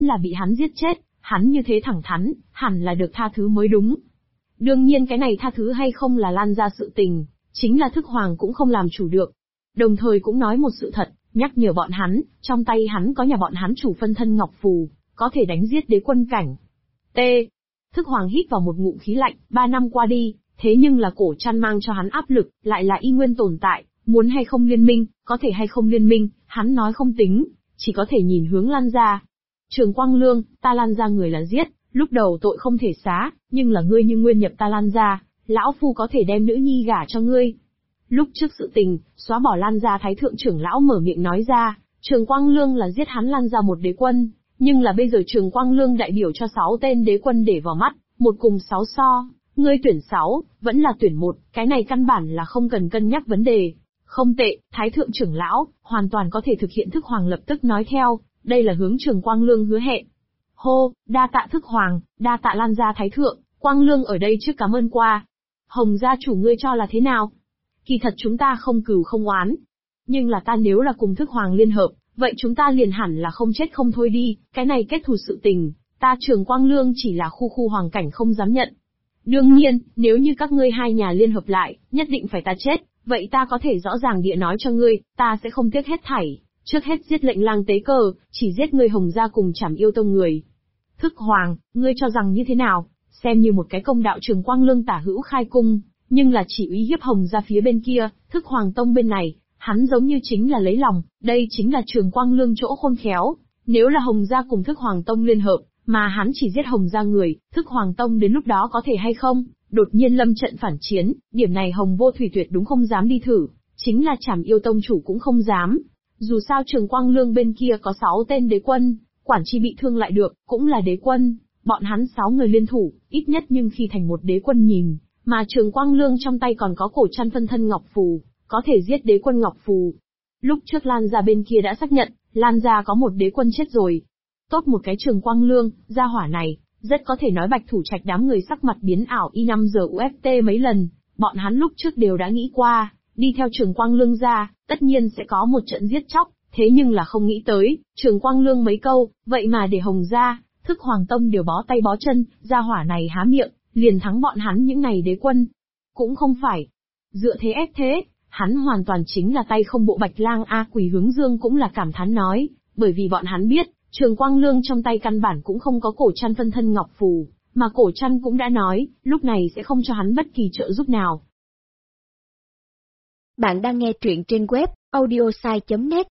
là bị hắn giết chết, hắn như thế thẳng thắn, hẳn là được tha thứ mới đúng. Đương nhiên cái này tha thứ hay không là Lan ra sự tình, chính là Thức Hoàng cũng không làm chủ được. Đồng thời cũng nói một sự thật, nhắc nhở bọn hắn, trong tay hắn có nhà bọn hắn chủ phân thân Ngọc Phù, có thể đánh giết đế quân cảnh. T. Thức Hoàng hít vào một ngụm khí lạnh, 3 năm qua đi, thế nhưng là Cổ Trăn mang cho hắn áp lực, lại là y nguyên tồn tại, muốn hay không liên minh, có thể hay không liên minh, hắn nói không tính, chỉ có thể nhìn hướng Lan ra. Trường Quang Lương, ta Lan ra người là giết, lúc đầu tội không thể xá, nhưng là ngươi như nguyên nhập ta Lan ra, lão phu có thể đem nữ nhi gả cho ngươi. Lúc trước sự tình, xóa bỏ Lan ra Thái thượng trưởng lão mở miệng nói ra, Trường Quang Lương là giết hắn Lan ra một đế quân, nhưng là bây giờ Trường Quang Lương đại biểu cho 6 tên đế quân để vào mắt, một cùng 6 so, ngươi tuyển 6, vẫn là tuyển 1, cái này căn bản là không cần cân nhắc vấn đề. Không tệ, Thái thượng trưởng lão, hoàn toàn có thể thực hiện. Thức Hoàng lập tức nói theo, đây là hướng Trường Quang Lương hứa hẹn. Hô, đa tạ Thức Hoàng, đa tạ Lan gia Thái thượng, Quang Lương ở đây trước cảm ơn qua. Hồng gia chủ ngươi cho là thế nào? Kỳ thật chúng ta không cừu không oán. Nhưng là ta nếu là cùng Thức Hoàng liên hợp, vậy chúng ta liền hẳn là không chết không thôi đi, cái này kết thù sự tình, ta Trường Quang Lương chỉ là khu hoàng cảnh không dám nhận. Đương nhiên, nếu như các ngươi hai nhà liên hợp lại, nhất định phải ta chết, vậy ta có thể rõ ràng địa nói cho ngươi, ta sẽ không tiếc hết thảy, trước hết giết lệnh lang tế cờ, chỉ giết ngươi Hồng gia cùng Trảm Yêu Tông người. Thức Hoàng, ngươi cho rằng như thế nào? Xem như một cái công đạo. Trường Quang Lương tả hữu khai cung, nhưng là chỉ uy hiếp Hồng gia phía bên kia, Thức Hoàng Tông bên này, hắn giống như chính là lấy lòng, đây chính là Trường Quang Lương chỗ khôn khéo. Nếu là Hồng gia cùng Thức Hoàng Tông liên hợp, mà hắn chỉ giết Hồng gia người, Thức Hoàng Tông đến lúc đó có thể hay không, đột nhiên lâm trận phản chiến, điểm này Hồng Vô Thủy tuyệt đúng không dám đi thử, chính là Trảm Yêu Tông chủ cũng không dám. Dù sao Trường Quang Lương bên kia có 6 tên đế quân, quản chi bị thương lại được, cũng là đế quân, bọn hắn 6 người liên thủ, ít nhất nhưng khi thành một đế quân nhìn, mà Trường Quang Lương trong tay còn có Cổ Trăn phân thân Ngọc Phù, có thể giết đế quân Ngọc Phù. Lúc trước Lan gia bên kia đã xác nhận, Lan gia có một đế quân chết rồi. Tốt một cái Trường Quang Lương, gia hỏa này, rất có thể nói Bạch Thủ Trạch đám người sắc mặt biến ảo y 5 giờ UFT mấy lần, bọn hắn lúc trước đều đã nghĩ qua, đi theo Trường Quang Lương ra, tất nhiên sẽ có một trận giết chóc, thế nhưng là không nghĩ tới, Trường Quang Lương mấy câu, vậy mà để Hồng gia, Thức Hoàng Tông đều bó tay bó chân, gia hỏa này há miệng, liền thắng bọn hắn những này đế quân. Cũng không phải. Dựa thế ép thế, hắn hoàn toàn chính là tay không bộ Bạch Lang A. Quỷ Hướng Dương cũng là cảm thán nói, bởi vì bọn hắn biết, Trường Quang Lương trong tay căn bản cũng không có Cổ Trăn phân thân Ngọc Phù, mà Cổ Trăn cũng đã nói, lúc này sẽ không cho hắn bất kỳ trợ giúp nào. Bạn đang nghe truyện trên web audiosai.net.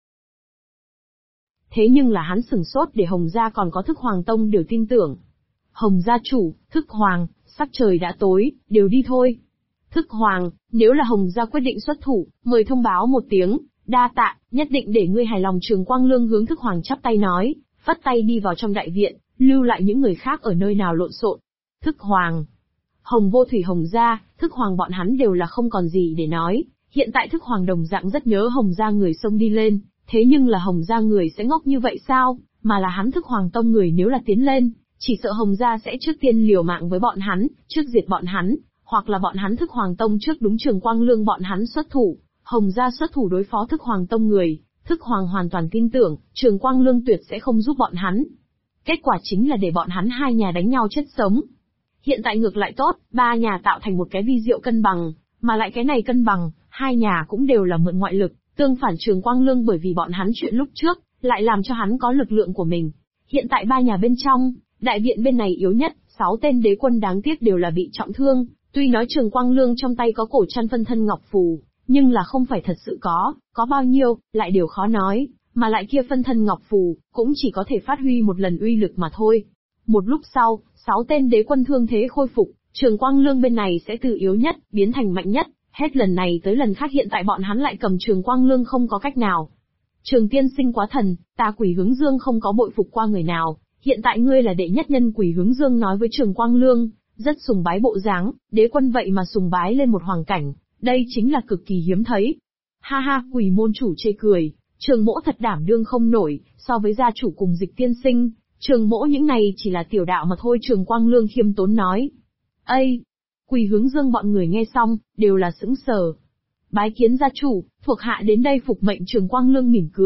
Thế nhưng là hắn sửng sốt để Hồng gia còn có Thức Hoàng Tông đều tin tưởng. Hồng gia chủ, Thức Hoàng, sắc trời đã tối, đều đi thôi. Thức Hoàng, nếu là Hồng gia quyết định xuất thủ, mời thông báo một tiếng, đa tạ, nhất định để ngươi hài lòng. Trường Quang Lương hướng Thức Hoàng chắp tay nói, phất tay đi vào trong đại viện, lưu lại những người khác ở nơi nào lộn xộn. Thức Hoàng, Hồng Vô Thủy Hồng gia, Thức Hoàng bọn hắn đều là không còn gì để nói, hiện tại Thức Hoàng đồng dạng rất nhớ Hồng gia người xông đi lên, thế nhưng là Hồng gia người sẽ ngốc như vậy sao, mà là hắn Thức Hoàng Tông người nếu là tiến lên, chỉ sợ Hồng gia sẽ trước tiên liều mạng với bọn hắn, trước diệt bọn hắn, hoặc là bọn hắn Thức Hoàng Tông trước đúng. Trường Quang Lương bọn hắn xuất thủ, Hồng gia xuất thủ đối phó Thức Hoàng Tông người, Thức Hoàng hoàn toàn tin tưởng, Trường Quang Lương tuyệt sẽ không giúp bọn hắn. Kết quả chính là để bọn hắn hai nhà đánh nhau chết sống. Hiện tại ngược lại tốt, ba nhà tạo thành một cái vi diệu cân bằng, mà lại cái này cân bằng, hai nhà cũng đều là mượn ngoại lực, tương phản Trường Quang Lương bởi vì bọn hắn chuyện lúc trước, lại làm cho hắn có lực lượng của mình. Hiện tại ba nhà bên trong, đại viện bên này yếu nhất, 6 tên đế quân đáng tiếc đều là bị trọng thương, tuy nói Trường Quang Lương trong tay có Cổ Trăn phân thân Ngọc Phù, nhưng là không phải thật sự có bao nhiêu, lại đều khó nói, mà lại kia phân thân Ngọc Phù, cũng chỉ có thể phát huy một lần uy lực mà thôi. Một lúc sau, 6 tên đế quân thương thế khôi phục, Trường Quang Lương bên này sẽ từ yếu nhất, biến thành mạnh nhất, hết lần này tới lần khác hiện tại bọn hắn lại cầm Trường Quang Lương không có cách nào. Trường tiên sinh quá thần, ta Quỷ Hướng Dương không có bội phục qua người nào, hiện tại ngươi là đệ nhất nhân. Quỷ Hướng Dương nói với Trường Quang Lương, rất sùng bái bộ dáng, đế quân vậy mà sùng bái lên một hoàng cảnh, đây chính là cực kỳ hiếm thấy. Ha ha, Quỷ môn chủ chê cười, Trường mỗ thật đảm đương không nổi, so với gia chủ cùng Dịch tiên sinh, Trường mỗ những này chỉ là tiểu đạo mà thôi. Trường Quang Lương khiêm tốn nói. Ây! Quỷ Hướng Dương bọn người nghe xong, đều là sững sờ. Bái kiến gia chủ, thuộc hạ đến đây phục mệnh. Trường Quang Lương mỉm cười,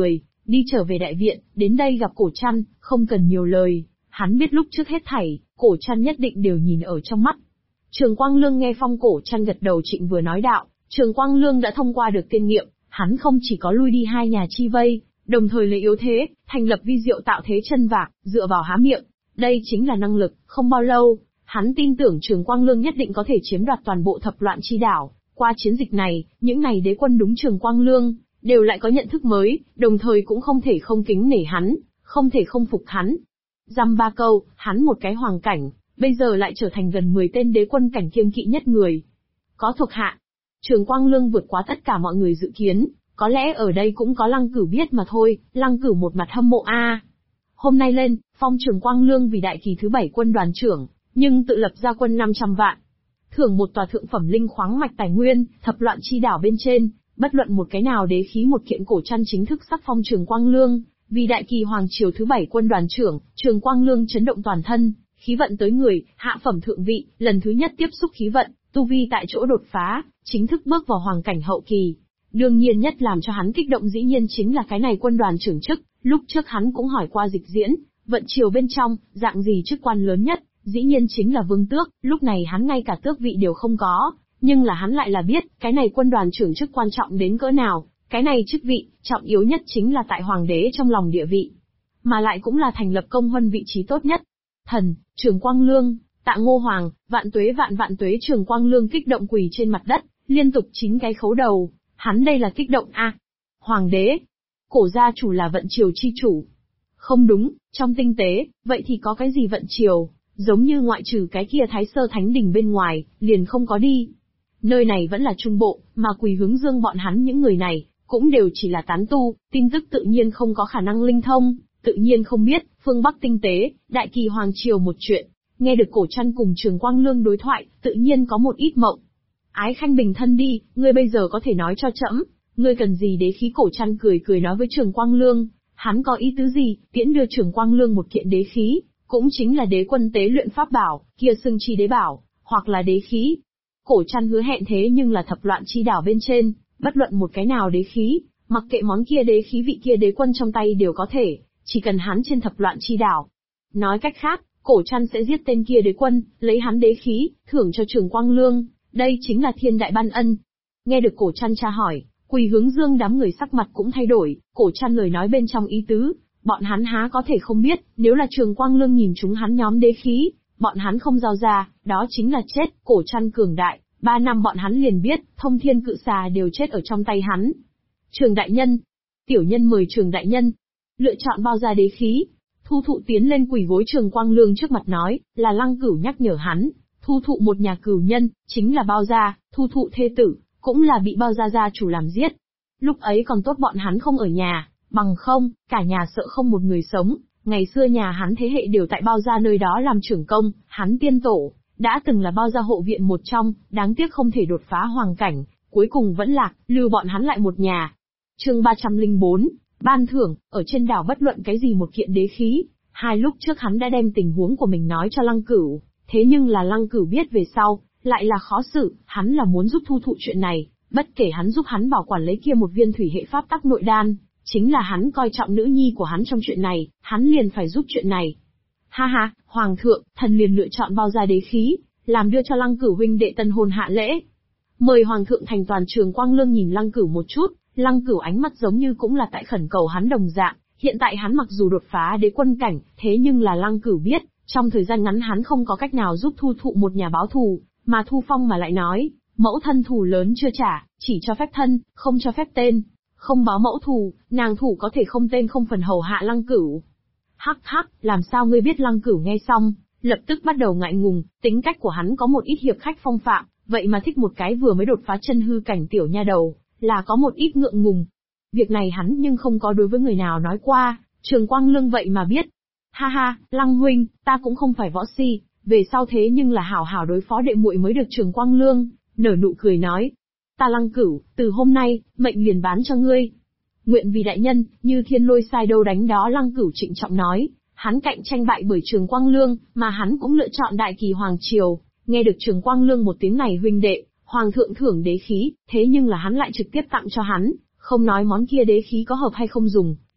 đi trở về đại viện, đến đây gặp Cổ Trăn, không cần nhiều lời, hắn biết lúc trước hết thảy, Cổ Trăn nhất định đều nhìn ở trong mắt. Trường Quang Lương nghe Phong Cổ Trăn gật đầu trịnh vừa nói đạo, Trường Quang Lương đã thông qua được tiên nghiệm, hắn không chỉ có lui đi hai nhà chi vây, đồng thời lấy yếu thế, thành lập vi diệu tạo thế chân vạc, dựa vào há miệng. Đây chính là năng lực, không bao lâu, hắn tin tưởng Trường Quang Lương nhất định có thể chiếm đoạt toàn bộ thập loạn chi đảo. Qua chiến dịch này, những này đế quân đúng Trường Quang Lương, đều lại có nhận thức mới, đồng thời cũng không thể không kính nể hắn, không thể không phục hắn. Dăm ba câu, hắn một cái hoàng cảnh, bây giờ lại trở thành gần 10 tên đế quân cảnh kiêng kỵ nhất người. Có thuộc hạ. Trường Quang Lương vượt quá tất cả mọi người dự kiến, có lẽ ở đây cũng có Lăng Cửu biết mà thôi, Lăng Cửu một mặt hâm mộ a. Hôm nay lên, phong Trường Quang Lương vì đại kỳ thứ 7 quân đoàn trưởng, nhưng tự lập ra quân 500 vạn. Thưởng một tòa thượng phẩm linh khoáng mạch tài nguyên, thập loạn chi đảo bên trên, bất luận một cái nào đế khí một kiện Cổ Trăn chính thức sắc phong Trường Quang Lương, vì đại kỳ hoàng triều thứ 7 quân đoàn trưởng, Trường Quang Lương chấn động toàn thân, khí vận tới người, hạ phẩm thượng vị, lần thứ nhất tiếp xúc khí vận, tu vi tại chỗ đột phá, chính thức bước vào hoàng cảnh hậu kỳ. Đương nhiên nhất làm cho hắn kích động dĩ nhiên chính là cái này quân đoàn trưởng chức, lúc trước hắn cũng hỏi qua Dịch Diễn, vận triều bên trong, dạng gì chức quan lớn nhất, dĩ nhiên chính là vương tước, lúc này hắn ngay cả tước vị đều không có, nhưng là hắn lại là biết, cái này quân đoàn trưởng chức quan trọng đến cỡ nào, cái này chức vị, trọng yếu nhất chính là tại hoàng đế trong lòng địa vị, mà lại cũng là thành lập công huân vị trí tốt nhất. Thần, Trường Quang Lương, tạ Ngô Hoàng, vạn tuế Trường Quang Lương kích động quỳ trên mặt đất, liên tục 9 cái khấu đầu, hắn đây là kích động a. Hoàng đế, Cổ gia chủ là vận triều chi chủ. Không đúng, trong tinh tế, vậy thì có cái gì vận triều, giống như ngoại trừ cái kia Thái Sơ Thánh Đình bên ngoài, liền không có đi. Nơi này vẫn là trung bộ, mà Quỳ Hướng Dương bọn hắn những người này, cũng đều chỉ là tán tu, tin tức tự nhiên không có khả năng linh thông, tự nhiên không biết, phương Bắc tinh tế, đại kỳ hoàng triều một chuyện. Nghe được Cổ Trăn cùng Trường Quang Lương đối thoại, tự nhiên có một ít mộng. Ái khanh bình thân đi, ngươi bây giờ có thể nói cho trẫm, ngươi cần gì đế khí? Cổ Trăn cười nói với Trường Quang Lương, hắn có ý tứ gì, tiễn đưa Trường Quang Lương một kiện đế khí, cũng chính là đế quân tế luyện pháp bảo, kia xưng chi đế bảo, hoặc là đế khí. Cổ Trăn hứa hẹn thế nhưng là thập loạn chi đảo bên trên, bất luận một cái nào đế khí, mặc kệ món kia đế khí vị kia đế quân trong tay đều có thể, chỉ cần hắn trên thập loạn chi đảo. Nói cách khác, Cổ Trăn sẽ giết tên kia đế quân, lấy hắn đế khí, thưởng cho Trường Quang Lương, đây chính là thiên đại ban ân. Nghe được Cổ Trăn tra hỏi, Quỳ Hướng Dương đám người sắc mặt cũng thay đổi, Cổ Trăn lời nói bên trong ý tứ, bọn hắn há có thể không biết, nếu là Trường Quang Lương nhìn chúng hắn nhóm đế khí, bọn hắn không giao ra, đó chính là chết. Cổ Trăn cường đại, 3 năm bọn hắn liền biết, thông thiên cự xà đều chết ở trong tay hắn. Trường đại nhân, tiểu nhân mời Trường đại nhân, lựa chọn bao gia đế khí. Thu Thụ tiến lên quỳ gối Trường Quang Lương trước mặt nói, là Lăng Cửu nhắc nhở hắn, Thu Thụ một nhà cửu nhân, chính là bao gia, Thu Thụ thê tử, cũng là bị bao gia gia chủ làm giết. Lúc ấy còn tốt bọn hắn không ở nhà, bằng không, cả nhà sợ không một người sống. Ngày xưa nhà hắn thế hệ đều tại bao gia nơi đó làm trưởng công, hắn tiên tổ, đã từng là bao gia hộ viện một trong, đáng tiếc không thể đột phá hoàng cảnh, cuối cùng vẫn lạc, lưu bọn hắn lại một nhà. Chương 304, ban thưởng, ở trên đảo bất luận cái gì một kiện đế khí. Lúc trước hắn đã đem tình huống của mình nói cho Lăng Cửu, thế nhưng là Lăng Cửu biết về sau, lại là khó xử, hắn là muốn giúp Thu Thụ chuyện này, bất kể hắn giúp hắn bảo quản lấy kia một viên thủy hệ pháp tắc nội đan, chính là hắn coi trọng nữ nhi của hắn trong chuyện này, hắn liền phải giúp chuyện này. Ha ha, Hoàng thượng, thần liền lựa chọn bao gia đế khí, làm đưa cho Lăng Cửu huynh đệ tân hôn hạ lễ. Mời Hoàng thượng thành toàn. Trường Quang Lương nhìn Lăng Cửu một chút, Lăng Cửu ánh mắt giống như cũng là tại khẩn cầu hắn đồng dạng, hiện tại hắn mặc dù đột phá đế quân cảnh, thế nhưng là Lăng Cửu biết, trong thời gian ngắn hắn không có cách nào giúp Thu Thụ một nhà báo thù, mà Thu Phong mà lại nói, mẫu thân thù lớn chưa trả, chỉ cho phép thân, không cho phép tên, không báo mẫu thù, nàng thủ có thể không tên không phần hầu hạ Lăng Cửu. Hắc hắc, làm sao ngươi biết? Lăng Cửu nghe xong, lập tức bắt đầu ngại ngùng, tính cách của hắn có một ít hiệp khách phong phạm, vậy mà thích một cái vừa mới đột phá chân hư cảnh tiểu nha đầu, là có một ít ngượng ngùng. Việc này hắn nhưng không có đối với người nào nói qua, Trường Quang Lương vậy mà biết. Ha ha, Lăng huynh, ta cũng không phải võ si, về sau thế nhưng là hảo hảo đối phó đệ muội mới được. Trường Quang Lương nở nụ cười nói, ta Lăng Cửu, từ hôm nay, mệnh liền bán cho ngươi. Nguyện vì đại nhân, như thiên lôi sai đâu đánh đó. Lăng Cửu trịnh trọng nói, hắn cạnh tranh bại bởi Trường Quang Lương, mà hắn cũng lựa chọn đại kỳ hoàng triều. Nghe được Trường Quang Lương một tiếng này, huynh đệ, hoàng thượng thưởng đế khí, thế nhưng là hắn lại trực tiếp tặng cho hắn, không nói món kia đế khí có hợp hay không dùng,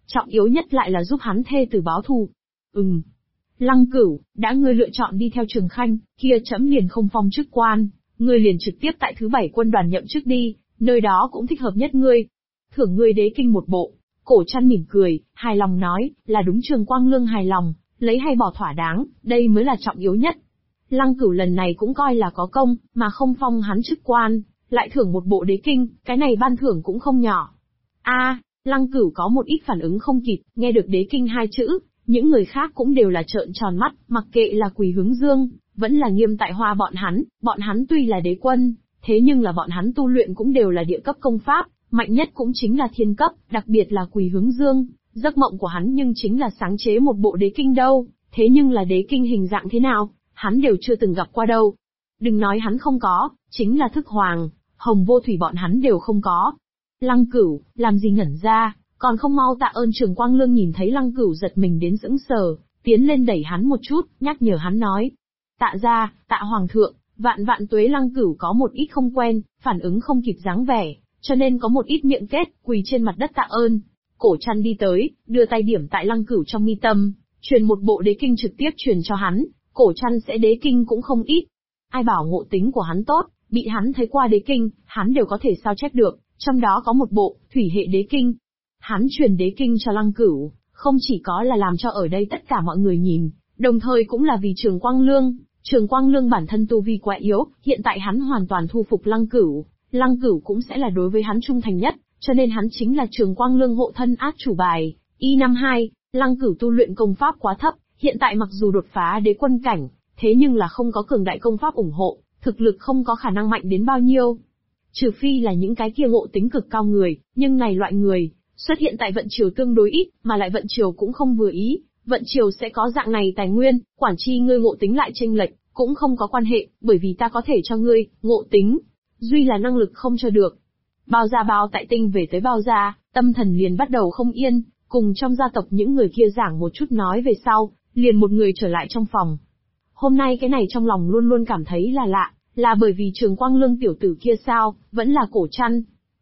trọng yếu nhất lại là giúp hắn thê tử báo thù. Lăng Cửu, đã ngươi lựa chọn đi theo Trường Khanh, kia trẫm liền không phong chức quan, ngươi liền trực tiếp tại thứ 7 quân đoàn nhậm chức đi, nơi đó cũng thích hợp nhất ngươi. Thưởng ngươi đế kinh một bộ. Cổ Trăn mỉm cười, hài lòng nói, là đúng Trường Quang Lương hài lòng, lấy hay bỏ thỏa đáng, đây mới là trọng yếu nhất. Lăng Cửu lần này cũng coi là có công, mà không phong hắn chức quan, lại thưởng một bộ đế kinh, cái này ban thưởng cũng không nhỏ. Lăng Cửu có một ít phản ứng không kịp, nghe được đế kinh 2 chữ, những người khác cũng đều là trợn tròn mắt, mặc kệ là Quỳ Hướng Dương, vẫn là Nghiêm Tại Hoa bọn hắn tuy là đế quân, thế nhưng là bọn hắn tu luyện cũng đều là địa cấp công pháp, mạnh nhất cũng chính là thiên cấp, đặc biệt là Quỳ Hướng Dương, giấc mộng của hắn nhưng chính là sáng chế một bộ đế kinh đâu, thế nhưng là đế kinh hình dạng thế nào, hắn đều chưa từng gặp qua đâu. Đừng nói hắn không có, chính là Thức Hoàng, Hồng Vô Thủy bọn hắn đều không có. Lăng Cửu, làm gì ngẩn ra, còn không mau tạ ơn Trường Quang Lương. Nhìn thấy Lăng Cửu giật mình đến sững sờ, tiến lên đẩy hắn một chút, nhắc nhở hắn nói. Tạ gia, tạ Hoàng thượng, vạn vạn tuế. Lăng Cửu có một ít không quen, phản ứng không kịp dáng vẻ, cho nên có một ít miệng kết, quỳ trên mặt đất tạ ơn. Cổ Trăn đi tới, đưa tay điểm tại Lăng Cửu trong mi tâm, truyền một bộ đế kinh trực tiếp truyền cho hắn. Cổ Trăn sẽ đế kinh cũng không ít. Ai bảo ngộ tính của hắn tốt, bị hắn thấy qua đế kinh, hắn đều có thể sao chép được, trong đó có một bộ thủy hệ đế kinh. Hắn truyền đế kinh cho Lăng Cửu, không chỉ có là làm cho ở đây tất cả mọi người nhìn, đồng thời cũng là vì Trường Quang Lương. Trường Quang Lương bản thân tu vi quá yếu, hiện tại hắn hoàn toàn thu phục Lăng Cửu cũng sẽ là đối với hắn trung thành nhất, cho nên hắn chính là Trường Quang Lương hộ thân át chủ bài. Y52, Lăng Cửu tu luyện công pháp quá thấp, hiện tại mặc dù đột phá đế quân cảnh, thế nhưng là không có cường đại công pháp ủng hộ, thực lực không có khả năng mạnh đến bao nhiêu. Trừ phi là những cái kia ngộ tính cực cao người, nhưng này loại người xuất hiện tại vận triều tương đối ít, mà lại vận triều cũng không vừa ý, vận triều sẽ có dạng này tài nguyên, quản chi ngươi ngộ tính lại chênh lệch, cũng không có quan hệ, bởi vì ta có thể cho ngươi ngộ tính, duy là năng lực không cho được. Bao Gia Bao Tại Tinh về tới Bao Gia, tâm thần liền bắt đầu không yên, cùng trong gia tộc những người kia giảng một chút nói về sau, liền một người trở lại trong phòng. Hôm nay cái này trong lòng luôn luôn cảm thấy là lạ, là bởi vì Trường Quang Lương tiểu tử kia sao, vẫn là Cổ Trăn.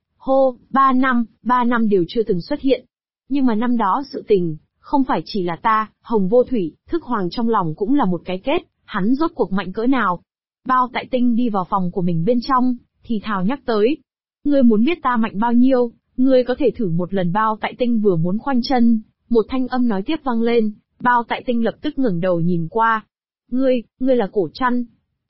3 năm đều chưa từng xuất hiện. Nhưng mà năm đó sự tình, không phải chỉ là ta, Hồng Vô Thủy, Thức Hoàng trong lòng cũng là một cái kết, hắn rốt cuộc mạnh cỡ nào. Bao Tại Tinh đi vào phòng của mình bên trong, thì thào nhắc tới. Ngươi muốn biết ta mạnh bao nhiêu, ngươi có thể thử một lần. Bao Tại Tinh vừa muốn khoanh chân, một thanh âm nói tiếp vang lên, Bao Tại Tinh lập tức ngẩng đầu nhìn qua. Ngươi là Cổ Trăn.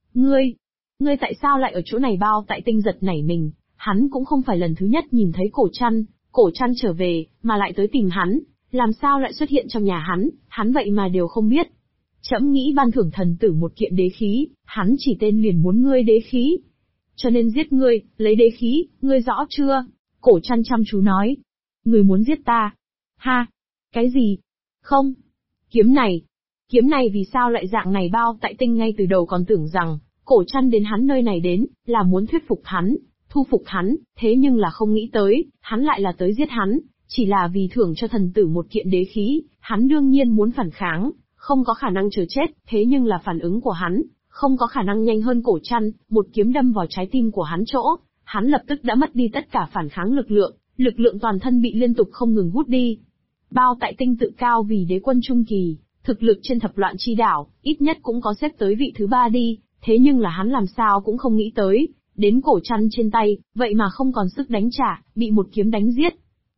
Ngươi tại sao lại ở chỗ này? Bao Tại Tinh giật nảy mình, hắn cũng không phải lần thứ nhất nhìn thấy Cổ Trăn trở về, mà lại tới tìm hắn, làm sao lại xuất hiện trong nhà hắn vậy mà đều không biết. Trẫm nghĩ ban thưởng thần tử một kiện đế khí, hắn chỉ tên liền muốn ngươi đế khí. Cho nên giết ngươi, lấy đế khí, ngươi rõ chưa? Cổ Trăn chăm chú nói. Ngươi muốn giết ta? Ha! Cái gì? Không! Kiếm này vì sao lại dạng này? Bao Tại Tinh ngay từ đầu còn tưởng rằng, Cổ Trăn đến hắn nơi này đến, là muốn thuyết phục hắn, thu phục hắn, thế nhưng là không nghĩ tới, hắn lại là tới giết hắn, chỉ là vì thưởng cho thần tử một kiện đế khí, hắn đương nhiên muốn phản kháng, không có khả năng chờ chết, thế nhưng là phản ứng của hắn, không có khả năng nhanh hơn Cổ Trăn, một kiếm đâm vào trái tim của hắn chỗ, hắn lập tức đã mất đi tất cả phản kháng lực lượng toàn thân bị liên tục không ngừng hút đi. Bao Tại Tinh tự cao vì đế quân trung kỳ, thực lực trên thập loạn chi đảo, ít nhất cũng có xếp tới vị thứ 3 đi, thế nhưng là hắn làm sao cũng không nghĩ tới, đến Cổ Trăn trên tay, vậy mà không còn sức đánh trả, bị một kiếm đánh giết.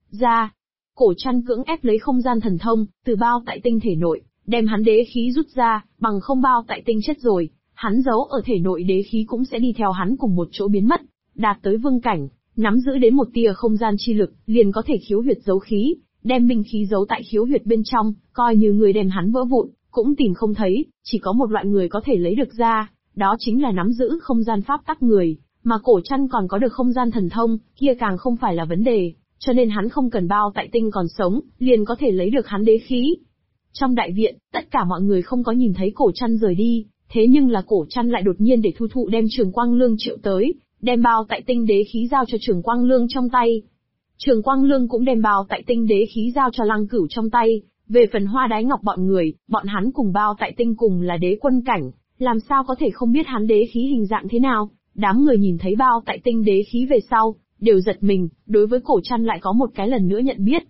Cổ Trăn cưỡng ép lấy không gian thần thông, từ Bao Tại Tinh thể nội, đem hắn đế khí rút ra, bằng không Bao Tại Tinh chết rồi, hắn giấu ở thể nội đế khí cũng sẽ đi theo hắn cùng một chỗ biến mất, đạt tới vương cảnh, nắm giữ đến một tia không gian chi lực, liền có thể khiếu huyệt giấu khí, đem minh khí giấu tại khiếu huyệt bên trong, coi như người đem hắn vỡ vụn, cũng tìm không thấy, chỉ có một loại người có thể lấy được ra, đó chính là nắm giữ không gian pháp tắc người, mà Cổ Trăn còn có được không gian thần thông, kia càng không phải là vấn đề, cho nên hắn không cần Bao Tại Tinh còn sống, liền có thể lấy được hắn đế khí. Trong đại viện, tất cả mọi người không có nhìn thấy Cổ Trăn rời đi, thế nhưng là Cổ Trăn lại đột nhiên để Thu Thụ đem Trường Quang Lương triệu tới, đem Bao Tại Tinh đế khí giao cho Trường Quang Lương trong tay. Trường Quang Lương cũng đem Bao Tại Tinh đế khí giao cho Lăng Cửu trong tay. Về phần Hoa Đái Ngọc bọn người, bọn hắn cùng Bao Tại Tinh cùng là đế quân cảnh, làm sao có thể không biết hắn đế khí hình dạng thế nào. Đám người nhìn thấy Bao Tại Tinh đế khí về sau, đều giật mình, đối với Cổ Trăn lại có một cái lần nữa nhận biết.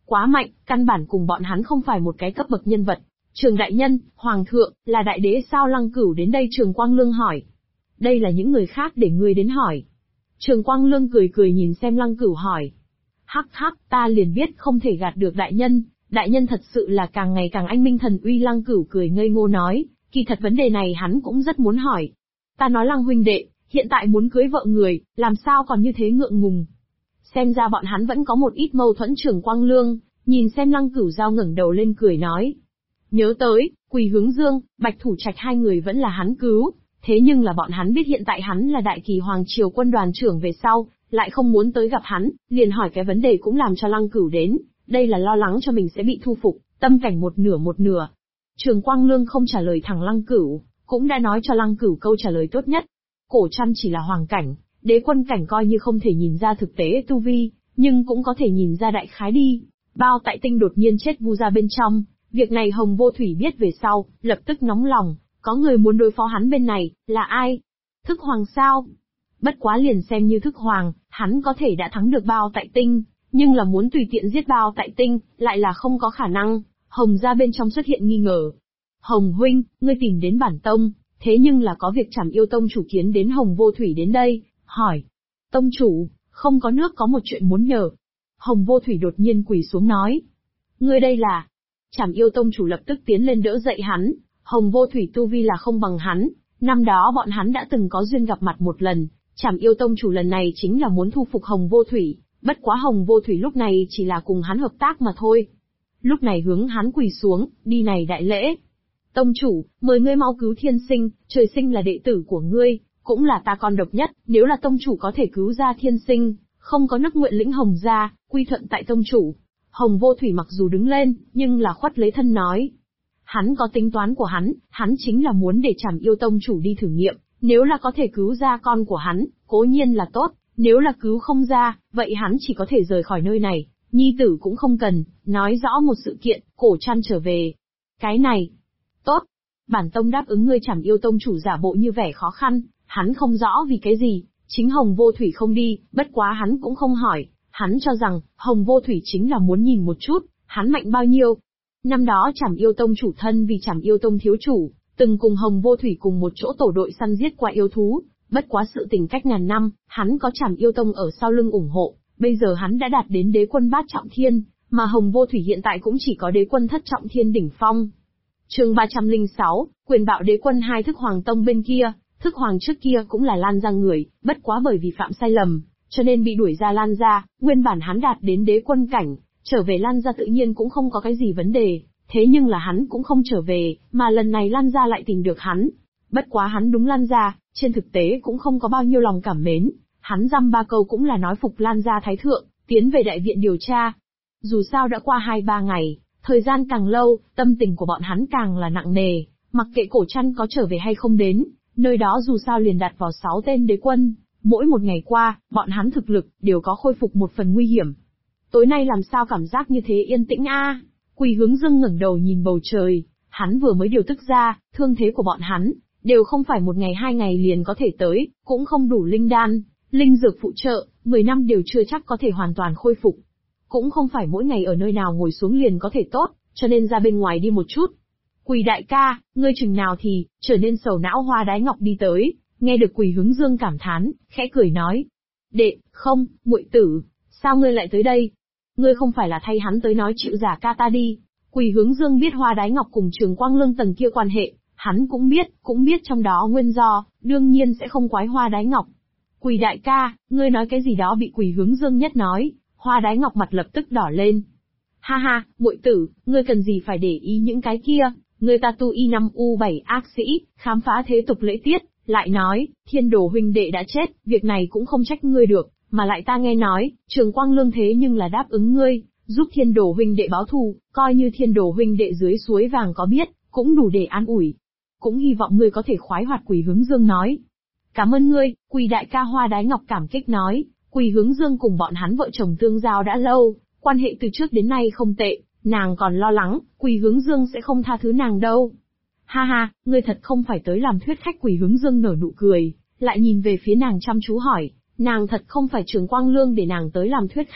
Quá mạnh, căn bản cùng bọn hắn không phải một cái cấp bậc nhân vật. Trường đại nhân, hoàng thượng, là đại đế sao? Lăng Cửu đến đây Trường Quang Lương hỏi. Đây là những người khác để ngươi đến hỏi. Trường Quang Lương cười cười nhìn xem Lăng Cửu hỏi. Hắc hắc, ta liền biết không thể gạt được đại nhân thật sự là càng ngày càng anh minh thần uy. Lăng Cửu cười ngây ngô nói, kỳ thật vấn đề này hắn cũng rất muốn hỏi. Ta nói Lăng huynh đệ, hiện tại muốn cưới vợ người, làm sao còn như thế ngượng ngùng. Xem ra bọn hắn vẫn có một ít mâu thuẫn. Trường Quang Lương, nhìn xem Lăng Cửu Giao ngẩng đầu lên cười nói. Nhớ tới, Quỳ Hướng Dương, Bạch Thủ Trạch hai người vẫn là hắn cứu, thế nhưng là bọn hắn biết hiện tại hắn là Đại Kỳ Hoàng Triều quân đoàn trưởng về sau, lại không muốn tới gặp hắn, liền hỏi cái vấn đề cũng làm cho Lăng Cửu đến, đây là lo lắng cho mình sẽ bị thu phục, tâm cảnh một nửa. Trường Quang Lương không trả lời thẳng Lăng Cửu, cũng đã nói cho Lăng Cửu câu trả lời tốt nhất. Cổ Trăn chỉ là hoàng cảnh, đế quân cảnh coi như không thể nhìn ra thực tế tu vi, nhưng cũng có thể nhìn ra đại khái đi. Bao Tại Tinh đột nhiên chết vu ra bên trong, việc này Hồng Vô Thủy biết về sau, lập tức nóng lòng, có người muốn đối phó hắn bên này, là ai? Thức Hoàng sao? Bất quá liền xem như Thức Hoàng, hắn có thể đã thắng được Bao Tại Tinh, nhưng là muốn tùy tiện giết Bao Tại Tinh, lại là không có khả năng. Hồng ra bên trong xuất hiện nghi ngờ. Hồng huynh, ngươi tìm đến bản tông, thế nhưng là có việc Trảm Yêu Tông chủ kiến đến. Hồng Vô Thủy đến đây, hỏi. Tông chủ, không có nước có một chuyện muốn nhờ. Hồng Vô Thủy đột nhiên quỳ xuống nói. Ngươi đây là... Trảm Yêu Tông chủ lập tức tiến lên đỡ dậy hắn. Hồng Vô Thủy tu vi là không bằng hắn, năm đó bọn hắn đã từng có duyên gặp mặt một lần. Trảm Yêu Tông chủ lần này chính là muốn thu phục Hồng Vô Thủy, bất quá Hồng Vô Thủy lúc này chỉ là cùng hắn hợp tác mà thôi. Lúc này hướng hắn quỳ xuống, đi này đại lễ. Tông chủ, mời ngươi mau cứu Thiên Sinh, Trời Sinh là đệ tử của ngươi, cũng là ta con độc nhất, nếu là tông chủ có thể cứu ra Thiên Sinh, không có nức nguyện lĩnh Hồng ra, quy thuận tại tông chủ. Hồng Vô Thủy mặc dù đứng lên, nhưng là khuất lấy thân nói. Hắn có tính toán của hắn chính là muốn để Trảm Yêu Tông chủ đi thử nghiệm, nếu là có thể cứu ra con của hắn, cố nhiên là tốt, nếu là cứu không ra, vậy hắn chỉ có thể rời khỏi nơi này, nhi tử cũng không cần, nói rõ một sự kiện, Cổ Trăn trở về. Cái này, tốt, bản tông đáp ứng ngươi. Trảm Yêu Tông chủ giả bộ như vẻ khó khăn, hắn không rõ vì cái gì, chính Hồng Vô Thủy không đi, bất quá hắn cũng không hỏi, hắn cho rằng, Hồng Vô Thủy chính là muốn nhìn một chút, hắn mạnh bao nhiêu. Năm đó Trảm Yêu Tông chủ thân vì Trảm Yêu Tông thiếu chủ, từng cùng Hồng Vô Thủy cùng một chỗ tổ đội săn giết qua yêu thú, bất quá sự tình cách ngàn năm, hắn có Trảm Yêu Tông ở sau lưng ủng hộ, bây giờ hắn đã đạt đến đế quân bát trọng thiên, mà Hồng Vô Thủy hiện tại cũng chỉ có đế quân thất trọng thiên đỉnh phong. Chương 306, quyền bạo đế quân. Hai Thức Hoàng Tông bên kia, Thức Hoàng trước kia cũng là Lan gia người, bất quá bởi vì phạm sai lầm, cho nên bị đuổi ra Lan gia, nguyên bản hắn đạt đến đế quân cảnh, trở về Lan gia tự nhiên cũng không có cái gì vấn đề, thế nhưng là hắn cũng không trở về, mà lần này Lan gia lại tìm được hắn. Bất quá hắn đúng Lan gia, trên thực tế cũng không có bao nhiêu lòng cảm mến, hắn dăm ba câu cũng là nói phục Lan gia thái thượng, tiến về đại viện điều tra. Dù sao đã qua 2-3 ngày, thời gian càng lâu, tâm tình của bọn hắn càng là nặng nề, mặc kệ Cổ Trăn có trở về hay không đến, nơi đó dù sao liền đặt vào 6 tên đế quân, mỗi một ngày qua, bọn hắn thực lực đều có khôi phục một phần nguy hiểm. Tối nay làm sao cảm giác như thế yên tĩnh a? Quỳ Hướng Dương ngẩng đầu nhìn bầu trời, hắn vừa mới điều tức ra, thương thế của bọn hắn đều không phải 1 ngày 2 ngày liền có thể tới, cũng không đủ linh đan, linh dược phụ trợ, 10 năm đều chưa chắc có thể hoàn toàn khôi phục. Cũng không phải mỗi ngày ở nơi nào ngồi xuống liền có thể tốt, cho nên ra bên ngoài đi một chút. Quỳ đại ca, ngươi chừng nào thì trở nên sầu não. Hoa Đái Ngọc đi tới, nghe được Quỳ Hướng Dương cảm thán, khẽ cười nói: "Đệ, không, muội tử, sao ngươi lại tới đây? Ngươi không phải là thay hắn tới nói chịu giả ca ta đi?" Quỳ Hướng Dương biết Hoa Đái Ngọc cùng Trường Quang Lương tầng kia quan hệ, hắn cũng biết trong đó nguyên do, đương nhiên sẽ không quái Hoa Đái Ngọc. "Quỳ đại ca, ngươi nói cái gì đó?" Bị Quỳ Hướng Dương nhất nói, Hoa Đái Ngọc mặt lập tức đỏ lên. "Ha ha, muội tử, ngươi cần gì phải để ý những cái kia, người ta tu y 5 U7 ác sĩ, khám phá thế tục lễ tiết, lại nói, Thiên Đồ huynh đệ đã chết, việc này cũng không trách ngươi được, mà lại ta nghe nói, Trường Quang Lương thế nhưng là đáp ứng ngươi, giúp Thiên Đồ huynh đệ báo thù, coi như Thiên Đồ huynh đệ dưới suối vàng có biết, cũng đủ để an ủi. Cũng hy vọng ngươi có thể khoái hoạt." Quỳ Hướng Dương nói. "Cảm ơn ngươi, Quỳ đại ca." Hoa Đái Ngọc cảm kích nói, Quỳ Hướng Dương cùng bọn hắn vợ chồng tương giao đã lâu, quan hệ từ trước đến nay không tệ, nàng còn lo lắng, Quỳ Hướng Dương sẽ không tha thứ nàng đâu. "Ha ha, ngươi thật không phải tới làm thuyết khách." Quỳ Hướng Dương nở nụ cười, lại nhìn về phía nàng chăm chú hỏi, nàng thật không phải Trường Quang Lương để nàng tới làm thuyết khách,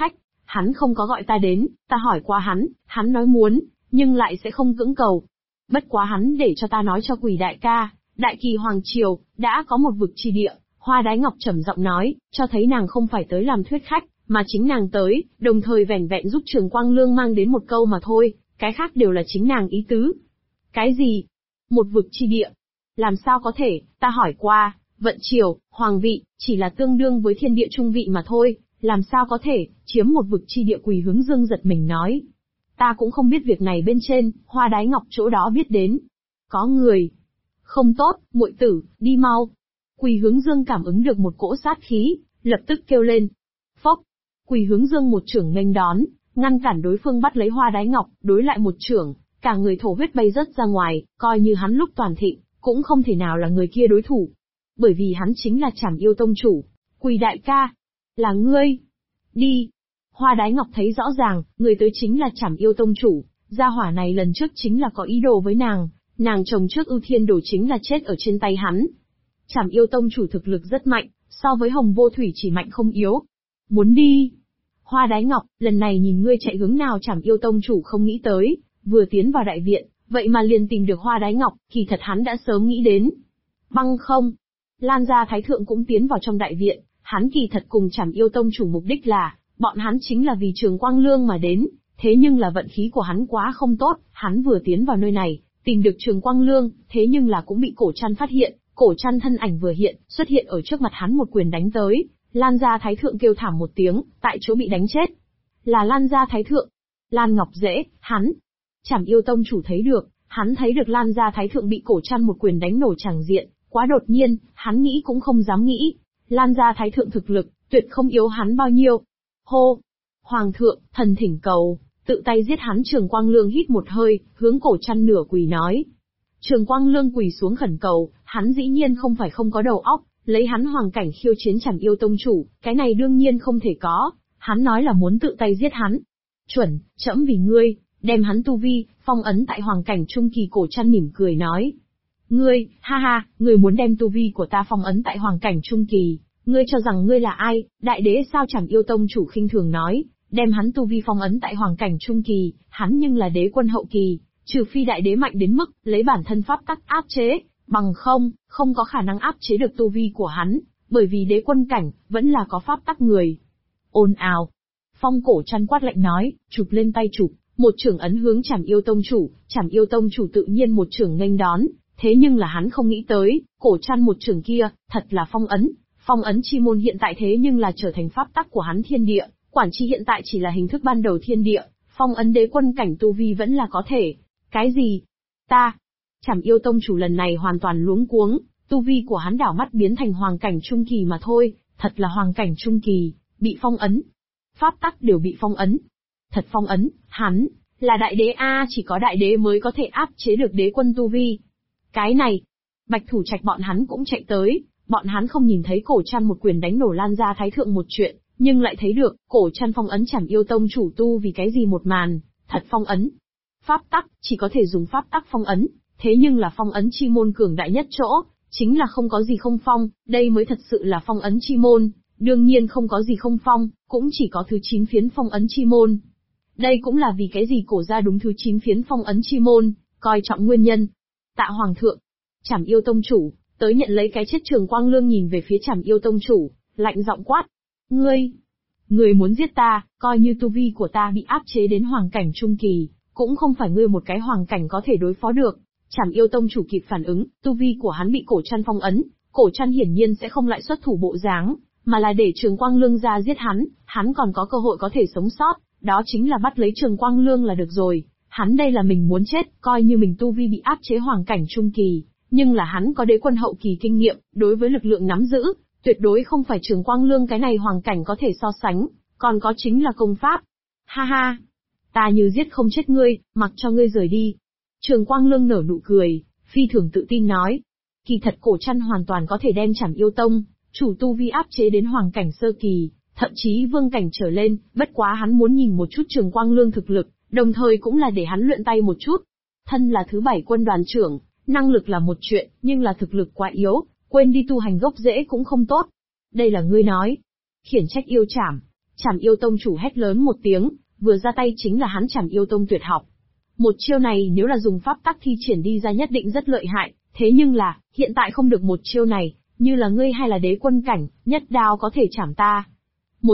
Hắn không có gọi ta đến, ta hỏi qua hắn nói muốn, nhưng lại sẽ không cưỡng cầu. Bất quá hắn để cho ta nói cho Quỷ đại ca, Đại Kỳ Hoàng Triều, đã có một vực chi địa. Hoa Đái Ngọc trầm giọng nói, cho thấy nàng không phải tới làm thuyết khách, mà chính nàng tới, đồng thời vẻn vẹn giúp Trường Quang Lương mang đến một câu mà thôi, cái khác đều là chính nàng ý tứ. Cái gì? Một vực chi địa? Làm sao có thể, ta hỏi qua, vận triều, hoàng vị, chỉ là tương đương với thiên địa trung vị mà thôi, làm sao có thể, chiếm một vực chi địa? Quỳ Hướng Dương giật mình nói. Ta cũng không biết việc này bên trên, Hoa Đái Ngọc chỗ đó biết đến. Có người. Không tốt, muội tử, đi mau. Quỳ Hướng Dương cảm ứng được một cỗ sát khí, lập tức kêu lên. Phốc. Quỳ Hướng Dương một chưởng nghênh đón, ngăn cản đối phương bắt lấy Hoa Đái Ngọc, đối lại một chưởng, cả người thổ huyết bay rớt ra ngoài, coi như hắn lúc toàn thịnh, cũng không thể nào là người kia đối thủ. Bởi vì hắn chính là Trảm Yêu Tông chủ. Quỳ đại ca. Là ngươi. Đi. Hoa Đái Ngọc thấy rõ ràng, người tới chính là Trảm Yêu Tông chủ, gia hỏa này lần trước chính là có ý đồ với nàng chồng trước Ưu Thiên Đồ chính là chết ở trên tay hắn. Trảm Yêu Tông chủ thực lực rất mạnh, so với Hồng Vô Thủy chỉ mạnh không yếu. Muốn đi. Hoa Đái Ngọc, lần này nhìn ngươi chạy hướng nào? Trảm Yêu Tông chủ không nghĩ tới, vừa tiến vào đại viện, vậy mà liền tìm được Hoa Đái Ngọc, kỳ thật hắn đã sớm nghĩ đến. Băng không. Lan Gia Thái Thượng cũng tiến vào trong đại viện, hắn kỳ thật cùng Trảm Yêu Tông chủ mục đích là, bọn hắn chính là vì Trường Quang Lương mà đến, thế nhưng là vận khí của hắn quá không tốt, hắn vừa tiến vào nơi này, tìm được Trường Quang Lương, thế nhưng là cũng bị Cổ Trăn phát hiện, Cổ Trăn thân ảnh vừa hiện, xuất hiện ở trước mặt hắn một quyền đánh tới, Lan Gia Thái Thượng kêu thảm một tiếng, tại chỗ bị đánh chết. Là Lan Gia Thái Thượng. Lan Ngọc Dễ, hắn. Trảm Yêu Tông chủ thấy được, hắn thấy được Lan Gia Thái Thượng bị Cổ Trăn một quyền đánh nổ tràng diện, quá đột nhiên, hắn nghĩ cũng không dám nghĩ. Lan Gia Thái Thượng thực lực, tuyệt không yếu hắn bao nhiêu. Hô! Hoàng thượng, thần thỉnh cầu, tự tay giết hắn. Trường Quang Lương hít một hơi, hướng Cổ Trăn nửa quỳ nói. Trường Quang Lương quỳ xuống khẩn cầu, hắn dĩ nhiên không phải không có đầu óc, lấy hắn hoàng cảnh khiêu chiến Trảm Yêu Tông chủ, cái này đương nhiên không thể có, hắn nói là muốn tự tay giết hắn. Chuẩn, trẫm vì ngươi, đem hắn tu vi, phong ấn tại hoàng cảnh trung kỳ. Cổ Trăn mỉm cười nói. Ngươi, ha ha, ngươi muốn đem tu vi của ta phong ấn tại hoàng cảnh trung kỳ, ngươi cho rằng ngươi là ai, đại đế sao? Trảm Yêu Tông chủ khinh thường nói, đem hắn tu vi phong ấn tại hoàng cảnh trung kỳ, hắn nhưng là đế quân hậu kỳ, trừ phi đại đế mạnh đến mức, lấy bản thân pháp tắc áp chế, bằng không có khả năng áp chế được tu vi của hắn, bởi vì đế quân cảnh, vẫn là có pháp tắc người. Ồn ào. Phong Cổ Trăn quát lạnh nói, chụp lên tay chụp, một chưởng ấn hướng Trảm Yêu Tông chủ, Trảm Yêu Tông chủ tự nhiên một chưởng nghênh đón, thế nhưng là hắn không nghĩ tới, Cổ Trăn một chưởng kia, thật là phong ấn chi môn hiện tại thế nhưng là trở thành pháp tắc của hắn thiên địa, quản chi hiện tại chỉ là hình thức ban đầu thiên địa, phong ấn đế quân cảnh tu vi vẫn là có thể. Cái gì? Ta? Trảm Yêu Tông chủ lần này hoàn toàn luống cuống, tu vi của hắn đảo mắt biến thành hoàng cảnh trung kỳ mà thôi, thật là hoàng cảnh trung kỳ, bị phong ấn. Pháp tắc đều bị phong ấn. Thật phong ấn, hắn, là đại đế a, chỉ có đại đế mới có thể áp chế được đế quân tu vi. Cái này, Bạch Thủ Trạch bọn hắn cũng chạy tới, bọn hắn không nhìn thấy Cổ Trăn một quyền đánh nổ Lan Gia Thái Thượng một chuyện, nhưng lại thấy được, Cổ Trăn phong ấn Trảm Yêu Tông chủ tu vì cái gì một màn, thật phong ấn. Pháp tắc, chỉ có thể dùng pháp tắc phong ấn, thế nhưng là phong ấn chi môn cường đại nhất chỗ, chính là không có gì không phong, đây mới thật sự là phong ấn chi môn, đương nhiên không có gì không phong, cũng chỉ có thứ 9 phiến phong ấn chi môn. Đây cũng là vì cái gì Cổ gia đúng thứ 9 phiến phong ấn chi môn, coi trọng nguyên nhân. Tạ Hoàng thượng, Trảm Yêu Tông chủ, tới nhận lấy cái chết. Trường Quang Lương nhìn về phía Trảm Yêu Tông chủ, lạnh giọng quát. Ngươi muốn giết ta, coi như tu vi của ta bị áp chế đến hoàng cảnh trung kỳ, cũng không phải ngươi một cái hoàng cảnh có thể đối phó được. Trảm Yêu Tông chủ kịp phản ứng, tu vi của hắn bị Cổ Trăn phong ấn, Cổ Trăn hiển nhiên sẽ không lại xuất thủ bộ dáng, mà là để Trường Quang Lương ra giết hắn còn có cơ hội có thể sống sót, đó chính là bắt lấy Trường Quang Lương là được rồi. Hắn đây là mình muốn chết, coi như mình tu vi bị áp chế hoàng cảnh trung kỳ, nhưng là hắn có đế quân hậu kỳ kinh nghiệm, đối với lực lượng nắm giữ, tuyệt đối không phải Trường Quang Lương cái này hoàng cảnh có thể so sánh, còn có chính là công pháp. Ha ha, ta như giết không chết ngươi, mặc cho ngươi rời đi. Trường Quang Lương nở nụ cười, phi thường tự tin nói. Kỳ thật Cổ Trăn hoàn toàn có thể đem Trảm Yêu Tông chủ tu vi áp chế đến hoàng cảnh sơ kỳ, thậm chí vương cảnh trở lên, bất quá hắn muốn nhìn một chút Trường Quang Lương thực lực, đồng thời cũng là để hắn luyện tay một chút. Thân là thứ 7 quân đoàn trưởng, năng lực là một chuyện, nhưng là thực lực quá yếu, quên đi tu hành gốc rễ cũng không tốt. Đây là ngươi nói. Khiển trách yêu Trảm. Trảm Yêu Tông chủ hét lớn một tiếng, vừa ra tay chính là hắn Trảm Yêu Tông tuyệt học. Một chiêu này nếu là dùng pháp tắc thi triển đi ra nhất định rất lợi hại, thế nhưng là, hiện tại không được một chiêu này, như là ngươi hay là đế quân cảnh, nhất đao có thể chảm ta. Một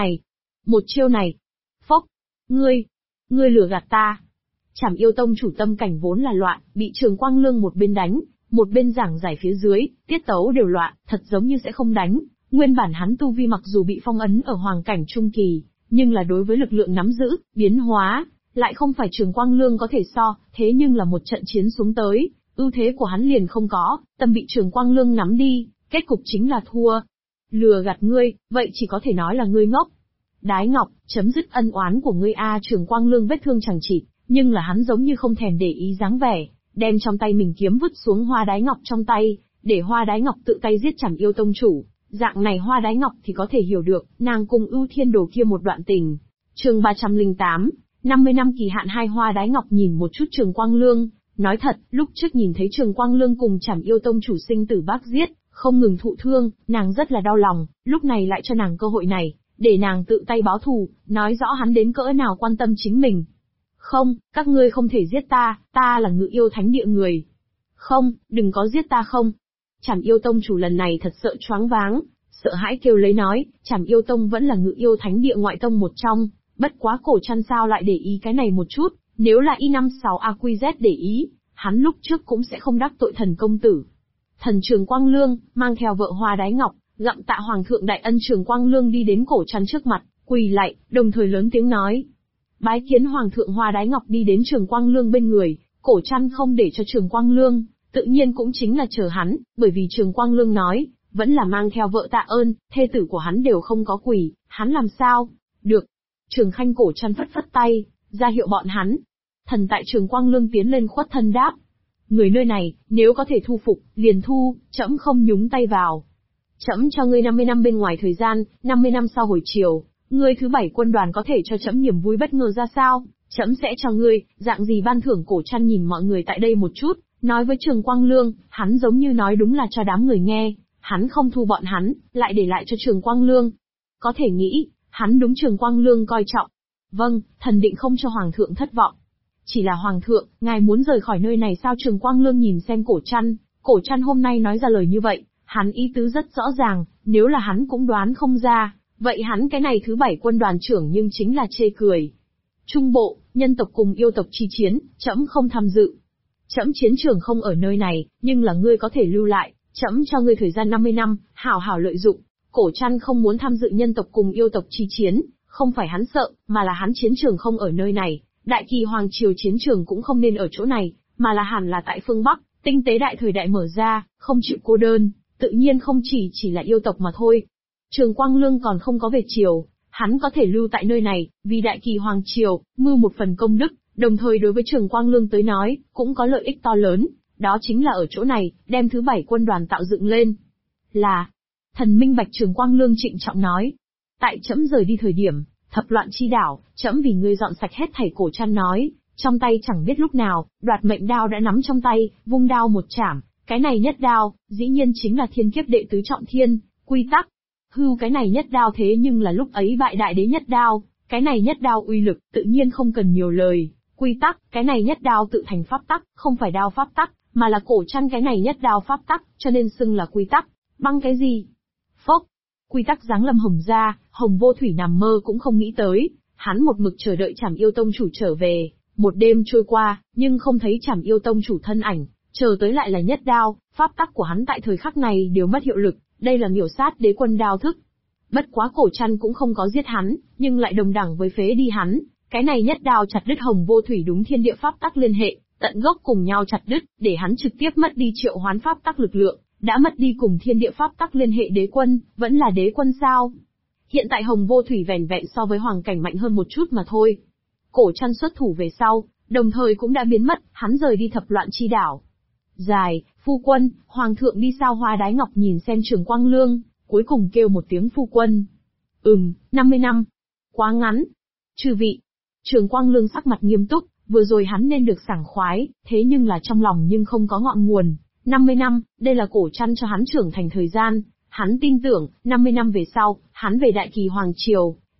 chiêu này. Phốc, ngươi lừa gạt ta. Trảm Yêu Tông chủ tâm cảnh vốn là loạn, bị Trường Quang Lương một bên đánh, một bên giảng giải phía dưới, tiết tấu đều loạn, thật giống như sẽ không đánh. Nguyên bản hắn tu vi mặc dù bị phong ấn ở hoàng cảnh trung kỳ, nhưng là đối với lực lượng nắm giữ, biến hóa, lại không phải Trường Quang Lương có thể so, thế nhưng là một trận chiến xuống tới, ưu thế của hắn liền không có, tâm bị Trường Quang Lương nắm đi, kết cục chính là thua. Lừa gạt ngươi, vậy chỉ có thể nói là ngươi ngốc. Đái Ngọc, chấm dứt ân oán của ngươi a. Trường Quang Lương vết thương chẳng chịt, nhưng là hắn giống như không thèm để ý dáng vẻ, đem trong tay mình kiếm vứt xuống Hoa Đái Ngọc trong tay, để Hoa Đái Ngọc tự tay giết Trảm Yêu Tông chủ. Dạng này Hoa Đái Ngọc thì có thể hiểu được, nàng cùng Ưu Thiên Đồ kia một đoạn tình. Chương 308, 50 năm kỳ hạn hai. Hoa Đái Ngọc nhìn một chút Trường Quang Lương, nói thật, lúc trước nhìn thấy Trường Quang Lương cùng Trảm Yêu Tông chủ sinh tử bác giết, không ngừng thụ thương, nàng rất là đau lòng, lúc này lại cho nàng cơ hội này, để nàng tự tay báo thù, nói rõ hắn đến cỡ nào quan tâm chính mình. Không, các ngươi không thể giết ta, ta là Ngự Yêu Thánh Địa người. Không, đừng có giết ta không. Trảm Yêu Tông chủ lần này thật sợ choáng váng, sợ hãi kêu lấy nói, Trảm Yêu Tông vẫn là Ngự Yêu Thánh Địa ngoại tông một trong, bất quá Cổ Trăn sao lại để ý cái này một chút, nếu là Y56AQZ để ý, hắn lúc trước cũng sẽ không đắc tội thần công tử. Thần Trường Quang Lương, mang theo vợ Hoa Đái Ngọc, gặm tạ Hoàng thượng đại ân. Trường Quang Lương đi đến Cổ Trăn trước mặt, quỳ lạy, đồng thời lớn tiếng nói. Bái kiến Hoàng thượng. Hoa Đái Ngọc đi đến Trường Quang Lương bên người, Cổ Trăn không để cho Trường Quang Lương, tự nhiên cũng chính là chờ hắn, bởi vì Trường Quang Lương nói, vẫn là mang theo vợ tạ ơn, thê tử của hắn đều không có quỳ, hắn làm sao? Được. Trường Khanh. Cổ Trăn phất phất tay, ra hiệu bọn hắn. Thần tại. Trường Quang Lương tiến lên khuất thân đáp. Người nơi này, nếu có thể thu phục, liền thu, trẫm không nhúng tay vào. Trẫm cho ngươi 50 năm bên ngoài thời gian, 50 năm sau hồi chiều, ngươi thứ 7 quân đoàn có thể cho trẫm niềm vui bất ngờ ra sao? Trẫm sẽ cho ngươi, dạng gì ban thưởng? Cổ Trăn nhìn mọi người tại đây một chút, nói với Trường Quang Lương, hắn giống như nói đúng là cho đám người nghe, hắn không thu bọn hắn, lại để lại cho Trường Quang Lương. Có thể nghĩ, hắn đúng Trường Quang Lương coi trọng. Vâng, thần định không cho Hoàng thượng thất vọng. Chỉ là Hoàng thượng, ngài muốn rời khỏi nơi này sao? Trường Quang Lương nhìn xem Cổ Trăn hôm nay nói ra lời như vậy, hắn ý tứ rất rõ ràng, nếu là hắn cũng đoán không ra, vậy hắn cái này thứ 7 quân đoàn trưởng nhưng chính là chê cười. Trung bộ, nhân tộc cùng yêu tộc chi chiến, trẫm không tham dự. Trẫm chiến trường không ở nơi này, nhưng là ngươi có thể lưu lại, trẫm cho ngươi thời gian 50 năm, hảo hảo lợi dụng. Cổ Trăn không muốn tham dự nhân tộc cùng yêu tộc chi chiến, không phải hắn sợ, mà là hắn chiến trường không ở nơi này. Đại Kỳ Hoàng triều chiến trường cũng không nên ở chỗ này, mà là hẳn là tại phương Bắc, tinh tế đại thời đại mở ra, không chịu cô đơn, tự nhiên không chỉ là yêu tộc mà thôi. Trường Quang Lương còn không có về triều, hắn có thể lưu tại nơi này, vì Đại Kỳ Hoàng triều, mưu một phần công đức, đồng thời đối với Trường Quang Lương tới nói, cũng có lợi ích to lớn, đó chính là ở chỗ này, đem thứ 7 quân đoàn tạo dựng lên. Là, thần minh bạch. Trường Quang Lương trịnh trọng nói. Tại trẫm rời đi thời điểm, thập loạn chi đảo, trẫm vì ngươi dọn sạch hết thảy. Cổ Trăn nói, trong tay chẳng biết lúc nào, đoạt mệnh đao đã nắm trong tay, vung đao một chảm, cái này nhất đao, dĩ nhiên chính là thiên kiếp đệ tứ trọng thiên, quy tắc. Hưu, cái này nhất đao thế nhưng là lúc ấy bại đại đế nhất đao, cái này nhất đao uy lực, tự nhiên không cần nhiều lời, quy tắc, cái này nhất đao tự thành pháp tắc, không phải đao pháp tắc, mà là Cổ Trăn cái này nhất đao pháp tắc, cho nên xưng là quy tắc. Băng cái gì? Phốc. Quy tắc giáng lâm Hồng ra, Hồng Vô Thủy nằm mơ cũng không nghĩ tới, hắn một mực chờ đợi Trảm Yêu Tông chủ trở về, một đêm trôi qua, nhưng không thấy Trảm Yêu Tông chủ thân ảnh, chờ tới lại là nhất đao, pháp tắc của hắn tại thời khắc này đều mất hiệu lực, đây là miểu sát đế quân đao thức. Bất quá Cổ Trăn cũng không có giết hắn, nhưng lại đồng đẳng với phế đi hắn, cái này nhất đao chặt đứt Hồng Vô Thủy đúng thiên địa pháp tắc liên hệ, tận gốc cùng nhau chặt đứt, để hắn trực tiếp mất đi triệu hoán pháp tắc lực lượng. Đã mất đi cùng thiên địa pháp tắc liên hệ đế quân, vẫn là đế quân sao? Hiện tại Hồng Vô Thủy vẻn vẹn so với hoàng cảnh mạnh hơn một chút mà thôi. Cổ Trăn xuất thủ về sau, đồng thời cũng đã biến mất, hắn rời đi thập loạn chi đảo. Dài, phu quân, hoàng thượng đi sao? Hoa Đái Ngọc nhìn xem Trường Quang Lương, cuối cùng kêu một tiếng phu quân. 50 năm. Quá ngắn. Chư vị. Trường Quang Lương sắc mặt nghiêm túc, vừa rồi hắn nên được sảng khoái, thế nhưng là trong lòng nhưng không có ngọn nguồn. 50 năm, đây là Cổ Trăn cho hắn trưởng thành thời gian, hắn tin tưởng, 50 năm về sau, hắn về Đại Kỳ Hoàng triều,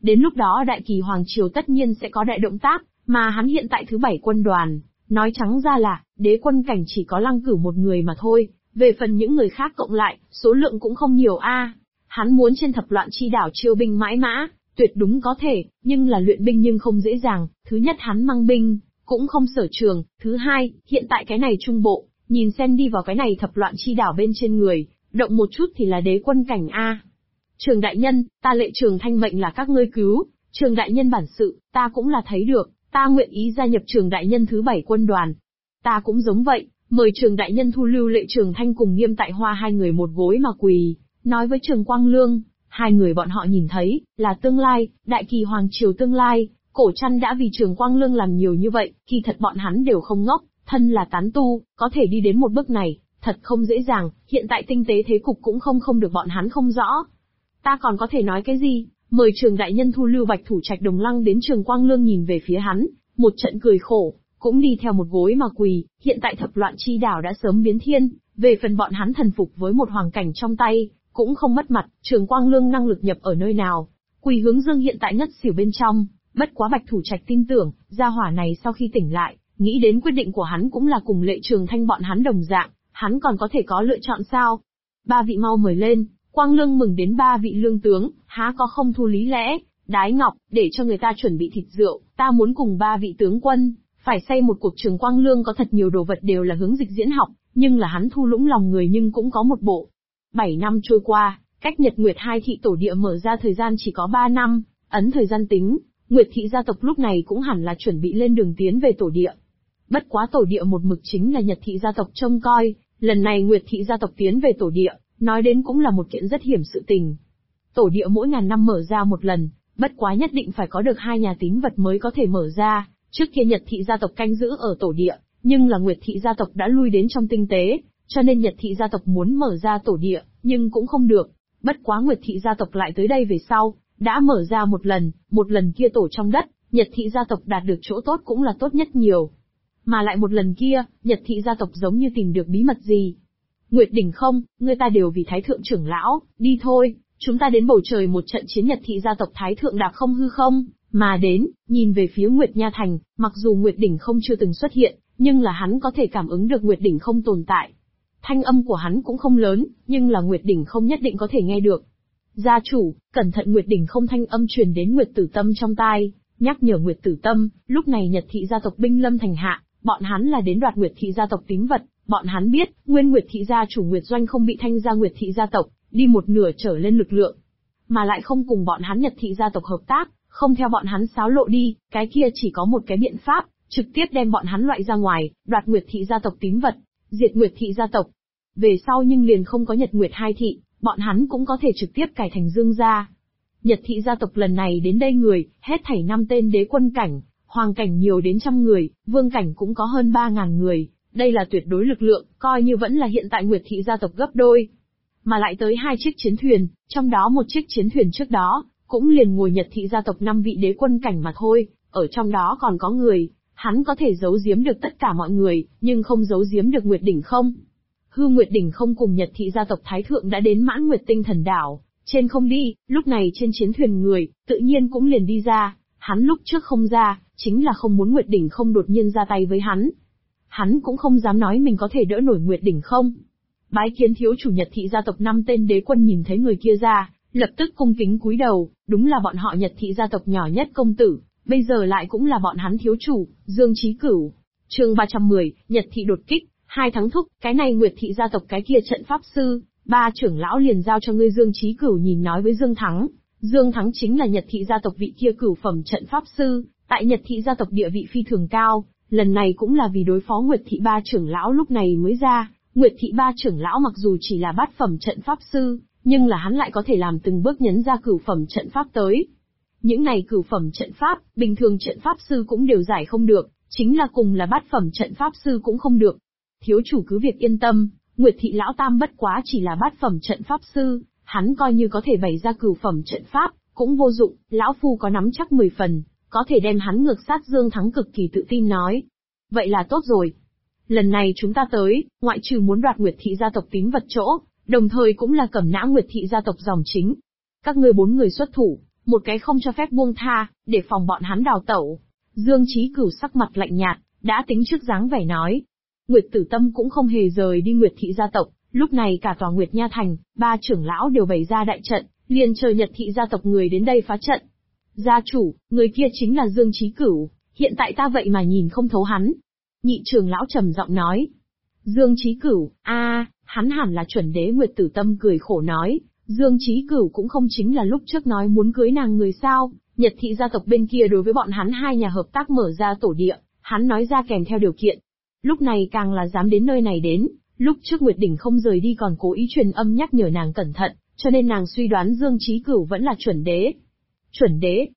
Đến lúc đó Đại Kỳ Hoàng Triều tất nhiên sẽ có đại động tác, mà hắn hiện tại thứ 7 quân đoàn. Nói trắng ra là, đế quân cảnh chỉ có Lăng Cửu một người mà thôi, về phần những người khác cộng lại, số lượng cũng không nhiều a. Hắn muốn trên thập loạn chi đảo chiêu binh mãi mã, tuyệt đúng có thể, nhưng là luyện binh nhưng không dễ dàng, thứ nhất hắn mang binh, cũng không sở trường, thứ hai, hiện tại cái này trung bộ, nhìn xem đi vào cái này thập loạn chi đảo bên trên người, động một chút thì là đế quân cảnh a. Trường đại nhân, ta Lệ Trường Thanh mệnh là các ngươi cứu, Trường đại nhân bản sự, ta cũng là thấy được, ta nguyện ý gia nhập Trường đại nhân thứ 7 quân đoàn. Ta cũng giống vậy, mời Trường đại nhân thu lưu Lệ Trường Thanh cùng Nghiêm Tại Hoa hai người một gối mà quỳ, nói với Trường Quang Lương, hai người bọn họ nhìn thấy, là tương lai, Đại Kỳ Hoàng Triều tương lai, Cổ Trăn đã vì Trường Quang Lương làm nhiều như vậy, kỳ thật bọn hắn đều không ngốc, thân là tán tu, có thể đi đến một bước này, thật không dễ dàng, hiện tại tinh tế thế cục cũng không được bọn hắn không rõ. Ta còn có thể nói cái gì, mời Trường đại nhân thu lưu Bạch Thủ Trạch Đồng Lăng đến. Trường Quang Lương nhìn về phía hắn, một trận cười khổ, cũng đi theo một gối mà quỳ, hiện tại thập loạn chi đảo đã sớm biến thiên, về phần bọn hắn thần phục với một hoàng cảnh trong tay, cũng không mất mặt, Trường Quang Lương năng lực nhập ở nơi nào. Quỳ Hướng Dương hiện tại ngất xỉu bên trong, bất quá Bạch Thủ Trạch tin tưởng, gia hỏa này sau khi tỉnh lại, nghĩ đến quyết định của hắn cũng là cùng Lệ Trường Thanh bọn hắn đồng dạng, hắn còn có thể có lựa chọn sao? Ba vị mau mời lên. Quang Lương mừng đến ba vị lương tướng, há có không thu lý lẽ, Đái Ngọc, để cho người ta chuẩn bị thịt rượu, ta muốn cùng ba vị tướng quân, phải xây một cuộc. Trường Quang Lương có thật nhiều đồ vật đều là hướng dịch diễn học, nhưng là hắn thu lũng lòng người nhưng cũng có một bộ. 7 năm trôi qua, cách Nhật Nguyệt hai thị tổ địa mở ra thời gian chỉ có 3 năm, ấn thời gian tính, Nguyệt thị gia tộc lúc này cũng hẳn là chuẩn bị lên đường tiến về tổ địa. Bất quá tổ địa một mực chính là Nhật thị gia tộc trông coi, lần này Nguyệt thị gia tộc tiến về tổ địa, nói đến cũng là một kiện rất hiểm sự tình. Tổ địa mỗi ngàn năm mở ra một lần, bất quá nhất định phải có được 2 nhà tín vật mới có thể mở ra, trước kia Nhật thị gia tộc canh giữ ở tổ địa, nhưng là Nguyệt thị gia tộc đã lui đến trong tinh tế, cho nên Nhật thị gia tộc muốn mở ra tổ địa, nhưng cũng không được. Bất quá Nguyệt thị gia tộc lại tới đây về sau, đã mở ra một lần kia tổ trong đất, Nhật thị gia tộc đạt được chỗ tốt cũng là tốt nhất nhiều. Mà lại một lần kia, Nhật thị gia tộc giống như tìm được bí mật gì. Nguyệt đỉnh không, người ta đều vì Thái thượng trưởng lão, đi thôi, chúng ta đến bầu trời một trận chiến. Nhật thị gia tộc Thái thượng đạp không hư không, mà đến, nhìn về phía Nguyệt Nha Thành, mặc dù Nguyệt đỉnh không chưa từng xuất hiện, nhưng là hắn có thể cảm ứng được Nguyệt đỉnh không tồn tại. Thanh âm của hắn cũng không lớn, nhưng là Nguyệt đỉnh không nhất định có thể nghe được. Gia chủ, cẩn thận. Nguyệt đỉnh không thanh âm truyền đến Nguyệt Tử Tâm trong tai, nhắc nhở Nguyệt Tử Tâm, lúc này Nhật thị gia tộc binh lâm thành hạ, bọn hắn là đến đoạt Nguyệt thị gia tộc tín vật. Bọn hắn biết, nguyên Nguyệt thị gia chủ Nguyệt Doanh không bị thanh gia Nguyệt thị gia tộc, đi một nửa trở lên lực lượng. Mà lại không cùng bọn hắn Nhật thị gia tộc hợp tác, không theo bọn hắn xáo lộ đi, cái kia chỉ có một cái biện pháp, trực tiếp đem bọn hắn loại ra ngoài, đoạt Nguyệt thị gia tộc tín vật, diệt Nguyệt thị gia tộc. Về sau nhưng liền không có Nhật Nguyệt hai thị, bọn hắn cũng có thể trực tiếp cải thành Dương gia. Nhật thị gia tộc lần này đến đây người, hết thảy 5 tên đế quân cảnh, hoàng cảnh nhiều đến 100 người, vương cảnh cũng có hơn 3.000 người. Đây là tuyệt đối lực lượng, coi như vẫn là hiện tại Nguyệt thị gia tộc gấp đôi. Mà lại tới 2 chiếc chiến thuyền, trong đó một chiếc chiến thuyền trước đó, cũng liền ngồi Nhật thị gia tộc 5 vị đế quân cảnh mà thôi, ở trong đó còn có người, hắn có thể giấu giếm được tất cả mọi người, nhưng không giấu giếm được Nguyệt đỉnh không. Hư Nguyệt đỉnh không cùng Nhật thị gia tộc Thái thượng đã đến Mãn Nguyệt tinh thần đảo, trên không đi, lúc này trên chiến thuyền người, tự nhiên cũng liền đi ra, hắn lúc trước không ra, chính là không muốn Nguyệt đỉnh không đột nhiên ra tay với hắn. Hắn cũng không dám nói mình có thể đỡ nổi Nguyệt đỉnh không. Bái kiến thiếu chủ. Nhật thị gia tộc 5 tên đế quân nhìn thấy người kia ra, lập tức cung kính cúi đầu, đúng là bọn họ Nhật thị gia tộc nhỏ nhất công tử, bây giờ lại cũng là bọn hắn thiếu chủ, Dương Chí Cửu. Chương 310, Nhật thị đột kích, 2 tháng thúc, cái này Nguyệt thị gia tộc cái kia trận pháp sư, 3 trưởng lão liền giao cho ngươi. Dương Chí Cửu nhìn nói với Dương Thắng. Dương Thắng chính là Nhật thị gia tộc vị kia cửu phẩm trận pháp sư, tại Nhật thị gia tộc địa vị phi thường cao, lần này cũng là vì đối phó Nguyệt thị 3 trưởng lão lúc này mới ra. Nguyệt thị 3 trưởng lão mặc dù chỉ là bát phẩm trận pháp sư, nhưng là hắn lại có thể làm từng bước nhấn ra cửu phẩm trận pháp tới. Những này cửu phẩm trận pháp, bình thường trận pháp sư cũng đều giải không được, chính là cùng là bát phẩm trận pháp sư cũng không được. Thiếu chủ cứ việc yên tâm, Nguyệt thị lão tam bất quá chỉ là bát phẩm trận pháp sư, hắn coi như có thể bày ra cửu phẩm trận pháp, cũng vô dụng, lão phu có nắm chắc 10 phần, có thể đem hắn ngược sát. Dương Thắng cực kỳ tự tin nói. Vậy là tốt rồi. Lần này chúng ta tới, ngoại trừ muốn đoạt Nguyệt thị gia tộc tín vật chỗ, đồng thời cũng là cầm nã Nguyệt thị gia tộc dòng chính. Các ngươi 4 người xuất thủ, một cái không cho phép buông tha, để phòng bọn hắn đào tẩu. Dương Chí Cửu sắc mặt lạnh nhạt, đã tính trước dáng vẻ nói. Nguyệt Tử Tâm cũng không hề rời đi Nguyệt thị gia tộc, lúc này cả tòa Nguyệt Nha thành, ba trưởng lão đều bày ra đại trận, liền chờ Nhật thị gia tộc người đến đây phá trận. Gia chủ, người kia chính là Dương Chí Cửu, hiện tại ta vậy mà nhìn không thấu hắn. Nhị trưởng lão trầm giọng nói. Dương Chí Cửu, hắn hẳn là chuẩn đế. Nguyệt Tử Tâm cười khổ nói, Dương Chí Cửu cũng không chính là lúc trước nói muốn cưới nàng người sao, Nhật thị gia tộc bên kia đối với bọn hắn hai nhà hợp tác mở ra tổ địa, hắn nói ra kèm theo điều kiện. Lúc này càng là dám đến nơi này đến, lúc trước Nguyệt Đỉnh không rời đi còn cố ý truyền âm nhắc nhở nàng cẩn thận, cho nên nàng suy đoán Dương Chí Cửu vẫn là chuẩn đế. Chuẩn đế?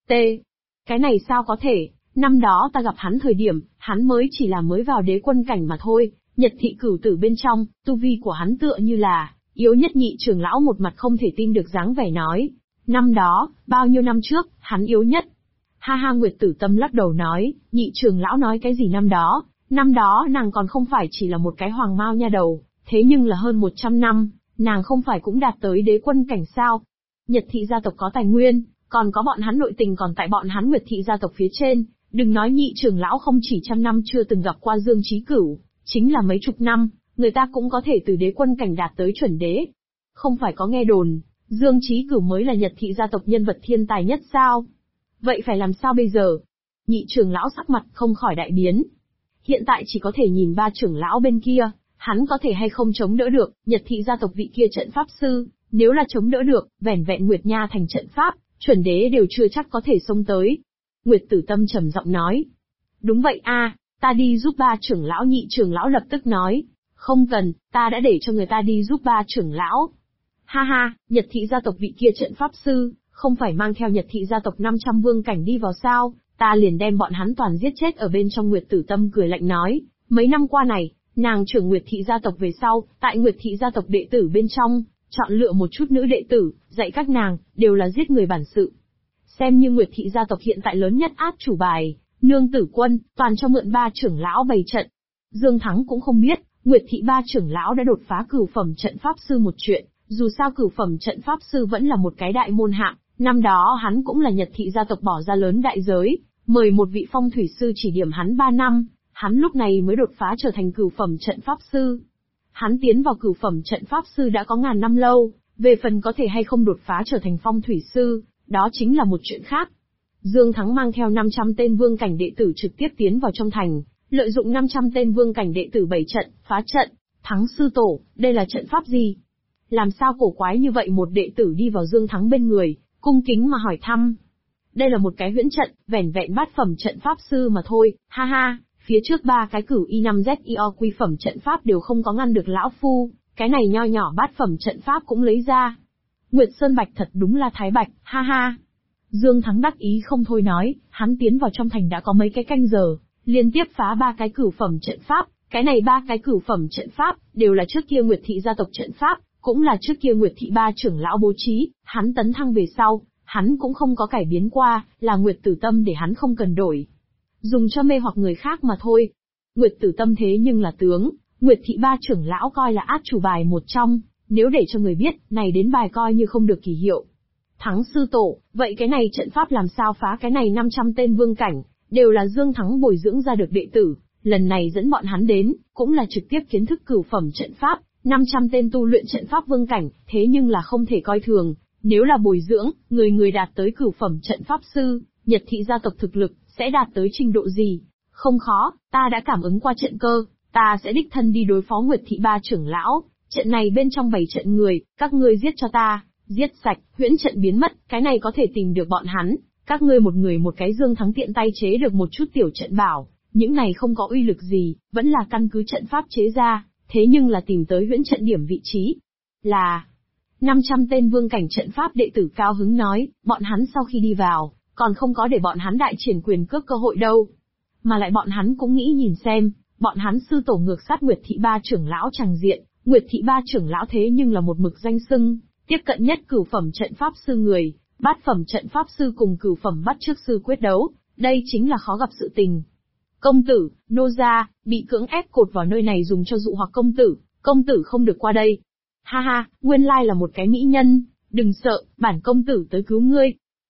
Cái này sao có thể, năm đó ta gặp hắn thời điểm, hắn mới chỉ là mới vào đế quân cảnh mà thôi, Nhật thị cửu tử bên trong, tu vi của hắn tựa như là yếu nhất. Nhị trưởng lão một mặt không thể tin được dáng vẻ nói. Năm đó, bao nhiêu năm trước, hắn yếu nhất. Ha ha, Nguyệt Tử Tâm lắc đầu nói, nhị trưởng lão nói cái gì năm đó nàng còn không phải chỉ là một cái hoàng mao nha đầu, thế nhưng là hơn 100 năm, nàng không phải cũng đạt tới đế quân cảnh sao. Nhật thị gia tộc có tài nguyên, còn có bọn hắn nội tình còn tại bọn hắn Nguyệt thị gia tộc phía trên, đừng nói nhị trưởng lão không chỉ trăm năm chưa từng gặp qua Dương Chí Cửu, chính là mấy chục năm, người ta cũng có thể từ đế quân cảnh đạt tới chuẩn đế. Không phải có nghe đồn, Dương Chí Cửu mới là Nhật thị gia tộc nhân vật thiên tài nhất sao? Vậy phải làm sao bây giờ? Nhị trưởng lão sắc mặt không khỏi đại biến. Hiện tại chỉ có thể nhìn ba trưởng lão bên kia, hắn có thể hay không chống đỡ được. Nhật thị gia tộc vị kia trận pháp sư, nếu là chống đỡ được, vẻn vẹn Nguyệt Nha thành trận pháp, chuẩn đế đều chưa chắc có thể xông tới. Nguyệt Tử Tâm trầm giọng nói. Đúng vậy ta đi giúp ba trưởng lão. Nhị trưởng lão lập tức nói. Không cần, ta đã để cho người ta đi giúp ba trưởng lão. Ha ha, Nhật thị gia tộc vị kia trận pháp sư, không phải mang theo Nhật thị gia tộc 500 vương cảnh đi vào sao, ta liền đem bọn hắn toàn giết chết ở bên trong. Nguyệt Tử Tâm cười lạnh nói, mấy năm qua này, nàng trưởng Nguyệt thị gia tộc về sau, tại Nguyệt thị gia tộc đệ tử bên trong, chọn lựa một chút nữ đệ tử, dạy các nàng, đều là giết người bản sự. Xem như Nguyệt thị gia tộc hiện tại lớn nhất át chủ bài, nương tử quân, toàn cho mượn ba trưởng lão bày trận. Dương Thắng cũng không biết, Nguyệt thị ba trưởng lão đã đột phá cửu phẩm trận pháp sư một chuyện, dù sao cửu phẩm trận pháp sư vẫn là một cái đại môn hạng, năm đó hắn cũng là Nhật thị gia tộc bỏ ra lớn đại giới, mời một vị phong thủy sư chỉ điểm hắn 3 năm, hắn lúc này mới đột phá trở thành cửu phẩm trận pháp sư. Hắn tiến vào cửu phẩm trận pháp sư đã có ngàn năm lâu, về phần có thể hay không đột phá trở thành phong thủy sư, đó chính là một chuyện khác. Dương Thắng mang theo 500 tên vương cảnh đệ tử trực tiếp tiến vào trong thành, lợi dụng 500 tên vương cảnh đệ tử bày trận, phá trận. Thắng sư tổ, đây là trận pháp gì? Làm sao cổ quái như vậy? Một đệ tử đi vào Dương Thắng bên người, cung kính mà hỏi thăm. Đây là một cái huyễn trận, vẻn vẹn bát phẩm trận pháp sư mà thôi, ha ha, phía trước ba cái cửu Y5ZIO quy phẩm trận pháp đều không có ngăn được lão phu, cái này nho nhỏ bát phẩm trận pháp cũng lấy ra. Nguyệt Sơn Bạch thật đúng là thái bạch, ha ha. Dương Thắng đắc ý không thôi nói, hắn tiến vào trong thành đã có mấy cái canh giờ, liên tiếp phá ba cái cửu phẩm trận pháp, cái này ba cái cửu phẩm trận pháp, đều là trước kia Nguyệt thị gia tộc trận pháp, cũng là trước kia Nguyệt thị ba trưởng lão bố trí, hắn tấn thăng về sau, hắn cũng không có cải biến qua, là Nguyệt Tử Tâm để hắn không cần đổi. Dùng cho mê hoặc người khác mà thôi. Nguyệt Tử Tâm thế nhưng là tướng, Nguyệt thị ba trưởng lão coi là át chủ bài một trong, nếu để cho người biết, này đến bài coi như không được kỳ hiệu. Thắng sư tổ, vậy cái này trận pháp làm sao phá? Cái này 500 tên vương cảnh, đều là Dương Thắng bồi dưỡng ra được đệ tử, lần này dẫn bọn hắn đến, cũng là trực tiếp kiến thức cửu phẩm trận pháp, 500 tên tu luyện trận pháp vương cảnh, thế nhưng là không thể coi thường, nếu là bồi dưỡng, người người đạt tới cửu phẩm trận pháp sư, Nhật thị gia tộc thực lực, sẽ đạt tới trình độ gì? Không khó, ta đã cảm ứng qua trận cơ, ta sẽ đích thân đi đối phó Nguyệt thị ba trưởng lão, trận này bên trong 7 trận người, các ngươi giết cho ta, giết sạch, huyễn trận biến mất, cái này có thể tìm được bọn hắn, các ngươi một người một cái. Dương Thắng tiện tay chế được một chút tiểu trận bảo, những này không có uy lực gì, vẫn là căn cứ trận pháp chế ra, thế nhưng là tìm tới huyễn trận điểm vị trí. Là 500 tên vương cảnh trận pháp đệ tử cao hứng nói, bọn hắn sau khi đi vào, còn không có để bọn hắn đại triển quyền cước cơ hội đâu. Mà lại bọn hắn cũng nghĩ nhìn xem, bọn hắn sư tổ ngược sát Nguyệt thị ba trưởng lão tràng diện, Nguyệt thị ba trưởng lão thế nhưng là một mực danh xưng, tiếp cận nhất cửu phẩm trận pháp sư người, bát phẩm trận pháp sư cùng cửu phẩm bắt chước sư quyết đấu, đây chính là khó gặp sự tình. Công tử, nô gia, bị cưỡng ép cột vào nơi này dùng cho dụ hoặc công tử không được qua đây. Ha ha, nguyên lai là một cái mỹ nhân, đừng sợ, bản công tử tới cứu ngươi.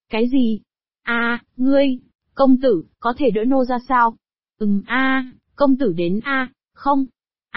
Cái gì? Ngươi, công tử, có thể đỡ nô ra sao? Công tử đến không?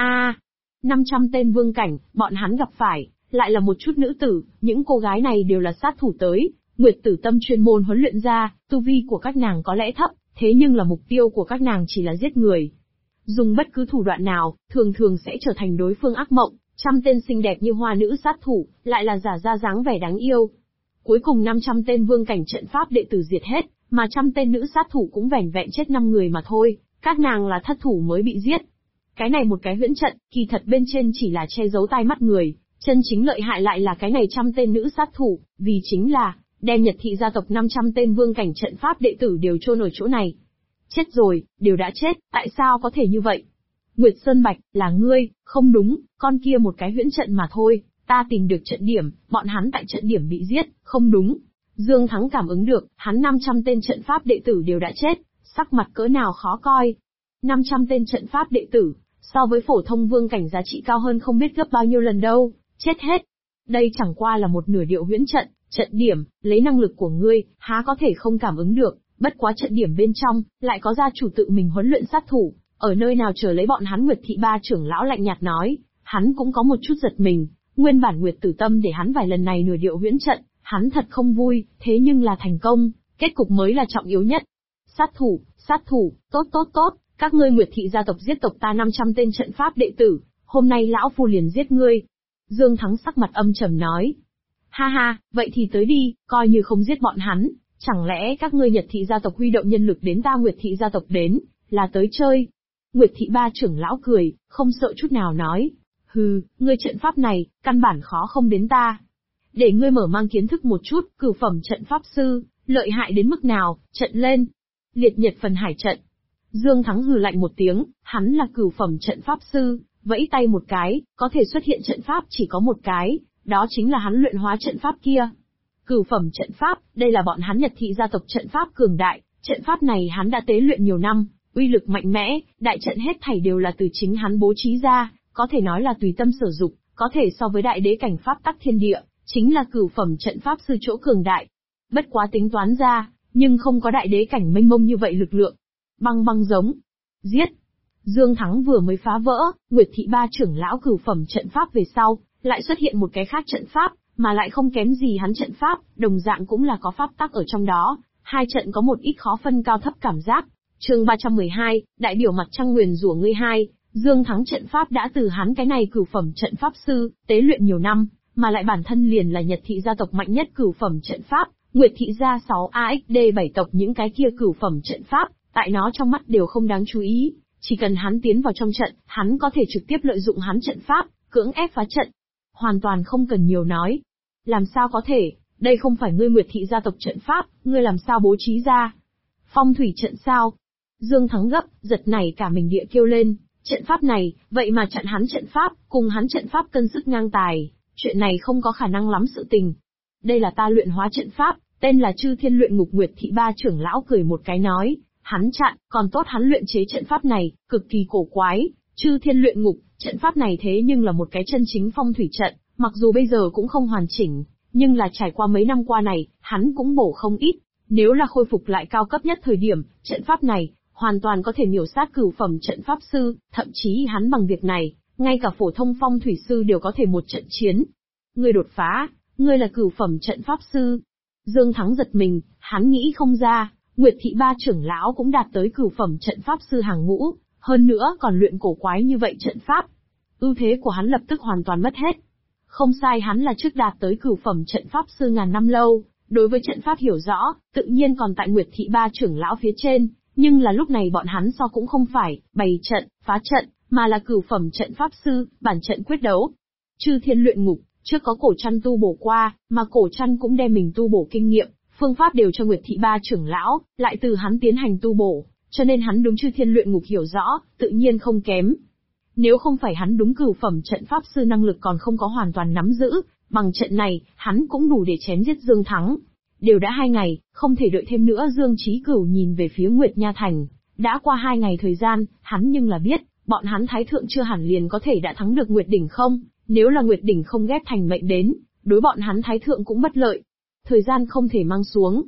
500 tên vương cảnh, bọn hắn gặp phải, lại là một chút nữ tử, những cô gái này đều là sát thủ tới, Nguyệt Tử Tâm chuyên môn huấn luyện ra, tu vi của các nàng có lẽ thấp, thế nhưng là mục tiêu của các nàng chỉ là giết người. Dùng bất cứ thủ đoạn nào, thường thường sẽ trở thành đối phương ác mộng, trăm tên xinh đẹp như hoa nữ sát thủ, lại là giả ra dáng vẻ đáng yêu. Cuối cùng 500 tên vương cảnh trận pháp đệ tử diệt hết, mà trăm tên nữ sát thủ cũng vẻn vẹn chết 5 người mà thôi, các nàng là thất thủ mới bị giết. Cái này một cái huyễn trận, kỳ thật bên trên chỉ là che giấu tai mắt người, chân chính lợi hại lại là cái này trăm tên nữ sát thủ, vì chính là đem Nhật thị gia tộc 500 tên vương cảnh trận pháp đệ tử đều chôn ở chỗ này. Chết rồi, đều đã chết, tại sao có thể như vậy? Nguyệt Sơn Bạch, là ngươi, không đúng, con kia một cái huyễn trận mà thôi, ta tìm được trận điểm, bọn hắn tại trận điểm bị giết, không đúng. Dương Thắng cảm ứng được, hắn 500 tên trận pháp đệ tử đều đã chết, sắc mặt cỡ nào khó coi. 500 tên trận pháp đệ tử, so với phổ thông vương cảnh giá trị cao hơn không biết gấp bao nhiêu lần đâu, chết hết. Đây chẳng qua là một nửa điệu huyễn trận, trận điểm, lấy năng lực của ngươi, há có thể không cảm ứng được, bất quá trận điểm bên trong, lại có gia chủ tự mình huấn luyện sát thủ, ở nơi nào chờ lấy bọn hắn. Nguyệt thị ba trưởng lão lạnh nhạt nói, hắn cũng có một chút giật mình, nguyên bản Nguyệt Tử Tâm để hắn vài lần này nửa điệu huyễn trận, hắn thật không vui, thế nhưng là thành công, kết cục mới là trọng yếu nhất. Sát thủ, tốt, các ngươi Nguyệt thị gia tộc giết tộc ta 500 tên trận pháp đệ tử, hôm nay lão phu liền giết ngươi. Dương Thắng sắc mặt âm trầm nói. Ha, vậy thì tới đi, coi như không giết bọn hắn, chẳng lẽ các ngươi Nhật thị gia tộc huy động nhân lực đến ta Nguyệt thị gia tộc đến, là tới chơi? Nguyệt thị ba trưởng lão cười, không sợ chút nào nói. Hừ, ngươi trận pháp này, căn bản khó không đến ta. Để ngươi mở mang kiến thức một chút, cửu phẩm trận pháp sư, lợi hại đến mức nào, trận lên. Liệt nhật phần hải trận. Dương Thắng hừ lạnh một tiếng, hắn là cửu phẩm trận pháp sư, vẫy tay một cái, có thể xuất hiện trận pháp chỉ có một cái, đó chính là hắn luyện hóa trận pháp kia. Cửu phẩm trận pháp, đây là bọn hắn Nhật thị gia tộc trận pháp cường đại, trận pháp này hắn đã tế luyện nhiều năm, uy lực mạnh mẽ, đại trận hết thảy đều là từ chính hắn bố trí ra, có thể nói là tùy tâm sử dụng, có thể so với đại đế cảnh pháp tắc thiên địa, chính là cửu phẩm trận pháp sư chỗ cường đại. Bất quá tính toán ra, nhưng không có đại đế cảnh mênh mông như vậy lực lượng. Băng giống. Giết. Dương Thắng vừa mới phá vỡ, Nguyệt thị ba trưởng lão cửu phẩm trận pháp về sau, lại xuất hiện một cái khác trận pháp, mà lại không kém gì hắn trận pháp, đồng dạng cũng là có pháp tắc ở trong đó, hai trận có một ít khó phân cao thấp cảm giác. Chương 312, đại biểu mặt trăng nguyền rủa ngươi hai, Dương Thắng trận pháp đã từ hắn cái này cửu phẩm trận pháp sư, tế luyện nhiều năm, mà lại bản thân liền là Nhật thị gia tộc mạnh nhất cửu phẩm trận pháp, Nguyệt thị gia 6AXD7 tộc những cái kia cửu phẩm trận pháp, tại nó trong mắt đều không đáng chú ý, chỉ cần hắn tiến vào trong trận, hắn có thể trực tiếp lợi dụng hắn trận pháp, cưỡng ép phá trận. Hoàn toàn không cần nhiều nói. Làm sao có thể, đây không phải ngươi Nguyệt thị gia tộc trận pháp, ngươi làm sao bố trí ra? Phong thủy trận sao? Dương Thắng gấp, giật nảy cả mình địa kêu lên, trận pháp này, vậy mà chặn hắn trận pháp, cùng hắn trận pháp cân sức ngang tài, chuyện này không có khả năng lắm sự tình. Đây là ta luyện hóa trận pháp, tên là Chư Thiên Luyện Ngục. Nguyệt thị ba trưởng lão cười một cái nói, hắn chặn, còn tốt hắn luyện chế trận pháp này, cực kỳ cổ quái, Chư Thiên Luyện Ngục, trận pháp này thế nhưng là một cái chân chính phong thủy trận, mặc dù bây giờ cũng không hoàn chỉnh, nhưng là trải qua mấy năm qua này, hắn cũng bổ không ít, nếu là khôi phục lại cao cấp nhất thời điểm, trận pháp này, hoàn toàn có thể miểu sát cửu phẩm trận pháp sư, thậm chí hắn bằng việc này, ngay cả phổ thông phong thủy sư đều có thể một trận chiến. Ngươi đột phá, ngươi là cửu phẩm trận pháp sư. Dương Thắng giật mình, hắn nghĩ không ra, Nguyệt thị ba trưởng lão cũng đạt tới cửu phẩm trận pháp sư hàng ngũ, hơn nữa còn luyện cổ quái như vậy trận pháp. Ưu thế của hắn lập tức hoàn toàn mất hết. Không sai, hắn là trước đạt tới cửu phẩm trận pháp sư ngàn năm lâu, đối với trận pháp hiểu rõ, tự nhiên còn tại Nguyệt thị ba trưởng lão phía trên, nhưng là lúc này bọn hắn so cũng không phải bày trận, phá trận, mà là cửu phẩm trận pháp sư, bản trận quyết đấu. Chư Thiên Luyện Ngục, trước có Cổ Trăn tu bổ qua, mà Cổ Trăn cũng đem mình tu bổ kinh nghiệm, phương pháp đều cho Nguyệt thị ba trưởng lão, lại từ hắn tiến hành tu bổ, cho nên hắn đúng Chư Thiên Luyện Ngục hiểu rõ, tự nhiên không kém. Nếu không phải hắn đúng cửu phẩm trận pháp sư năng lực còn không có hoàn toàn nắm giữ, bằng trận này, hắn cũng đủ để chém giết Dương Thắng. Đều đã 2 ngày, không thể đợi thêm nữa. Dương Chí Cửu nhìn về phía Nguyệt Nha Thành, đã qua 2 ngày thời gian, hắn nhưng là biết, bọn hắn Thái Thượng chưa hẳn liền có thể đã thắng được Nguyệt Đỉnh không, nếu là Nguyệt Đỉnh không ghép thành mệnh đến, đối bọn hắn Thái Thượng cũng bất lợi. Thời gian không thể mang xuống,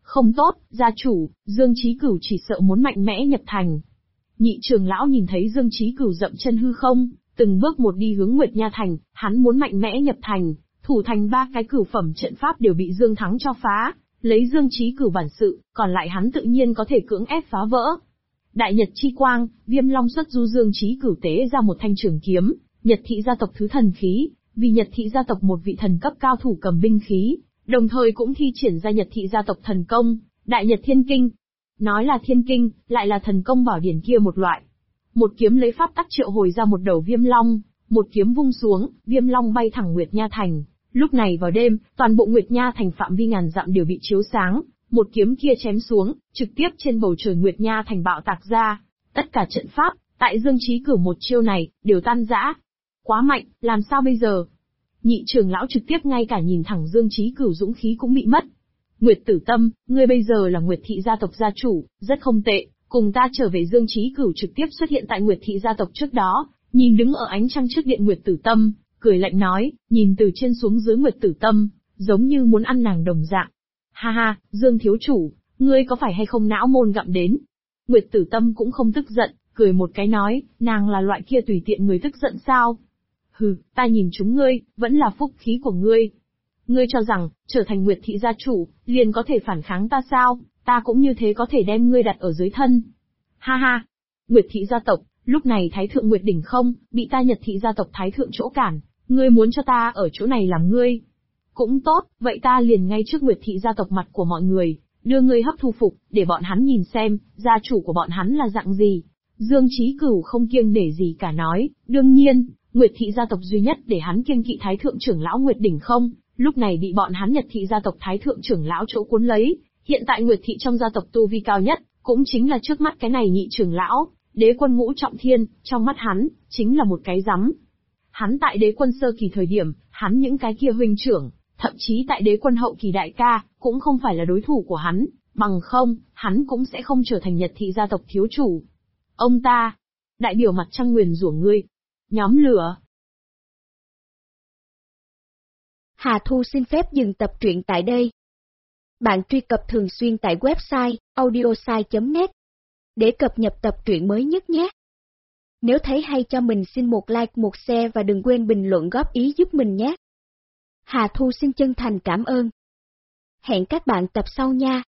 Không tốt, gia chủ, Dương Chí Cửu chỉ sợ muốn mạnh mẽ nhập thành. Nhị trưởng lão nhìn thấy Dương Chí Cửu dậm chân hư không, từng bước một đi hướng Nguyệt Nha thành, hắn muốn mạnh mẽ nhập thành, thủ thành 3 cái cửu phẩm trận pháp đều bị Dương Thắng cho phá, lấy Dương Chí Cửu bản sự, còn lại hắn tự nhiên có thể cưỡng ép phá vỡ. Đại Nhật chi quang, Viêm Long xuất du Dương Chí Cửu tế ra một thanh trường kiếm, Nhật thị gia tộc thứ thần khí, vì Nhật thị gia tộc một vị thần cấp cao thủ cầm binh khí, đồng thời cũng thi triển ra Nhật thị gia tộc thần công, Đại Nhật Thiên Kinh. Nói là thiên kinh, lại là thần công bảo điển kia một loại. Một kiếm lấy pháp tắc triệu hồi ra một đầu viêm long, một kiếm vung xuống, viêm long bay thẳng Nguyệt Nha thành. Lúc này vào đêm, toàn bộ Nguyệt Nha thành phạm vi ngàn dặm đều bị chiếu sáng, một kiếm kia chém xuống, trực tiếp trên bầu trời Nguyệt Nha thành bạo tạc ra. Tất cả trận pháp, tại Dương Chí Cửu một chiêu này, đều tan rã. Quá mạnh, làm sao bây giờ? Nhị trưởng lão trực tiếp ngay cả nhìn thẳng Dương Chí Cửu dũng khí cũng bị mất. Nguyệt Tử Tâm, ngươi bây giờ là Nguyệt thị gia tộc gia chủ, rất không tệ, cùng ta trở về. Dương Chí Cửu trực tiếp xuất hiện tại Nguyệt thị gia tộc trước đó, nhìn đứng ở ánh trăng trước điện Nguyệt Tử Tâm, cười lạnh nói, nhìn từ trên xuống dưới Nguyệt Tử Tâm, giống như muốn ăn nàng đồng dạng. Ha ha, Dương thiếu chủ, ngươi có phải hay không não môn gặm đến? Nguyệt Tử Tâm cũng không tức giận, cười một cái nói, nàng là loại kia tùy tiện người tức giận sao? Hừ, ta nhìn chúng ngươi, vẫn là phúc khí của ngươi. Ngươi cho rằng, trở thành Nguyệt thị gia chủ, liền có thể phản kháng ta sao? Ta cũng như thế có thể đem ngươi đặt ở dưới thân. Ha ha, Nguyệt thị gia tộc, lúc này Thái thượng Nguyệt đỉnh không, bị ta Nhật thị gia tộc Thái thượng chỗ cản, ngươi muốn cho ta ở chỗ này làm ngươi. Cũng tốt, vậy ta liền ngay trước Nguyệt thị gia tộc mặt của mọi người, đưa ngươi hấp thu phục, để bọn hắn nhìn xem, gia chủ của bọn hắn là dạng gì. Dương Chí Cửu không kiêng để gì cả nói, đương nhiên, Nguyệt thị gia tộc duy nhất để hắn kiêng kỵ Thái thượng trưởng lão Nguyệt đỉnh không, lúc này bị bọn hắn Nhật thị gia tộc Thái thượng trưởng lão chỗ cuốn lấy, hiện tại Nguyệt thị trong gia tộc tu vi cao nhất, cũng chính là trước mắt cái này nhị trưởng lão, đế quân ngũ trọng thiên, trong mắt hắn, chính là một cái rắm. Hắn tại đế quân sơ kỳ thời điểm, hắn những cái kia huynh trưởng, thậm chí tại đế quân hậu kỳ đại ca, cũng không phải là đối thủ của hắn, bằng không, hắn cũng sẽ không trở thành Nhật thị gia tộc thiếu chủ. Ông ta, đại biểu mặt trăng nguyền rủa ngươi. Nhóm lửa. Hà Thu xin phép dừng tập truyện tại đây. Bạn truy cập thường xuyên tại website audiosai.net để cập nhật tập truyện mới nhất nhé. Nếu thấy hay cho mình xin một like, một share và đừng quên bình luận góp ý giúp mình nhé. Hà Thu xin chân thành cảm ơn. Hẹn các bạn tập sau nha.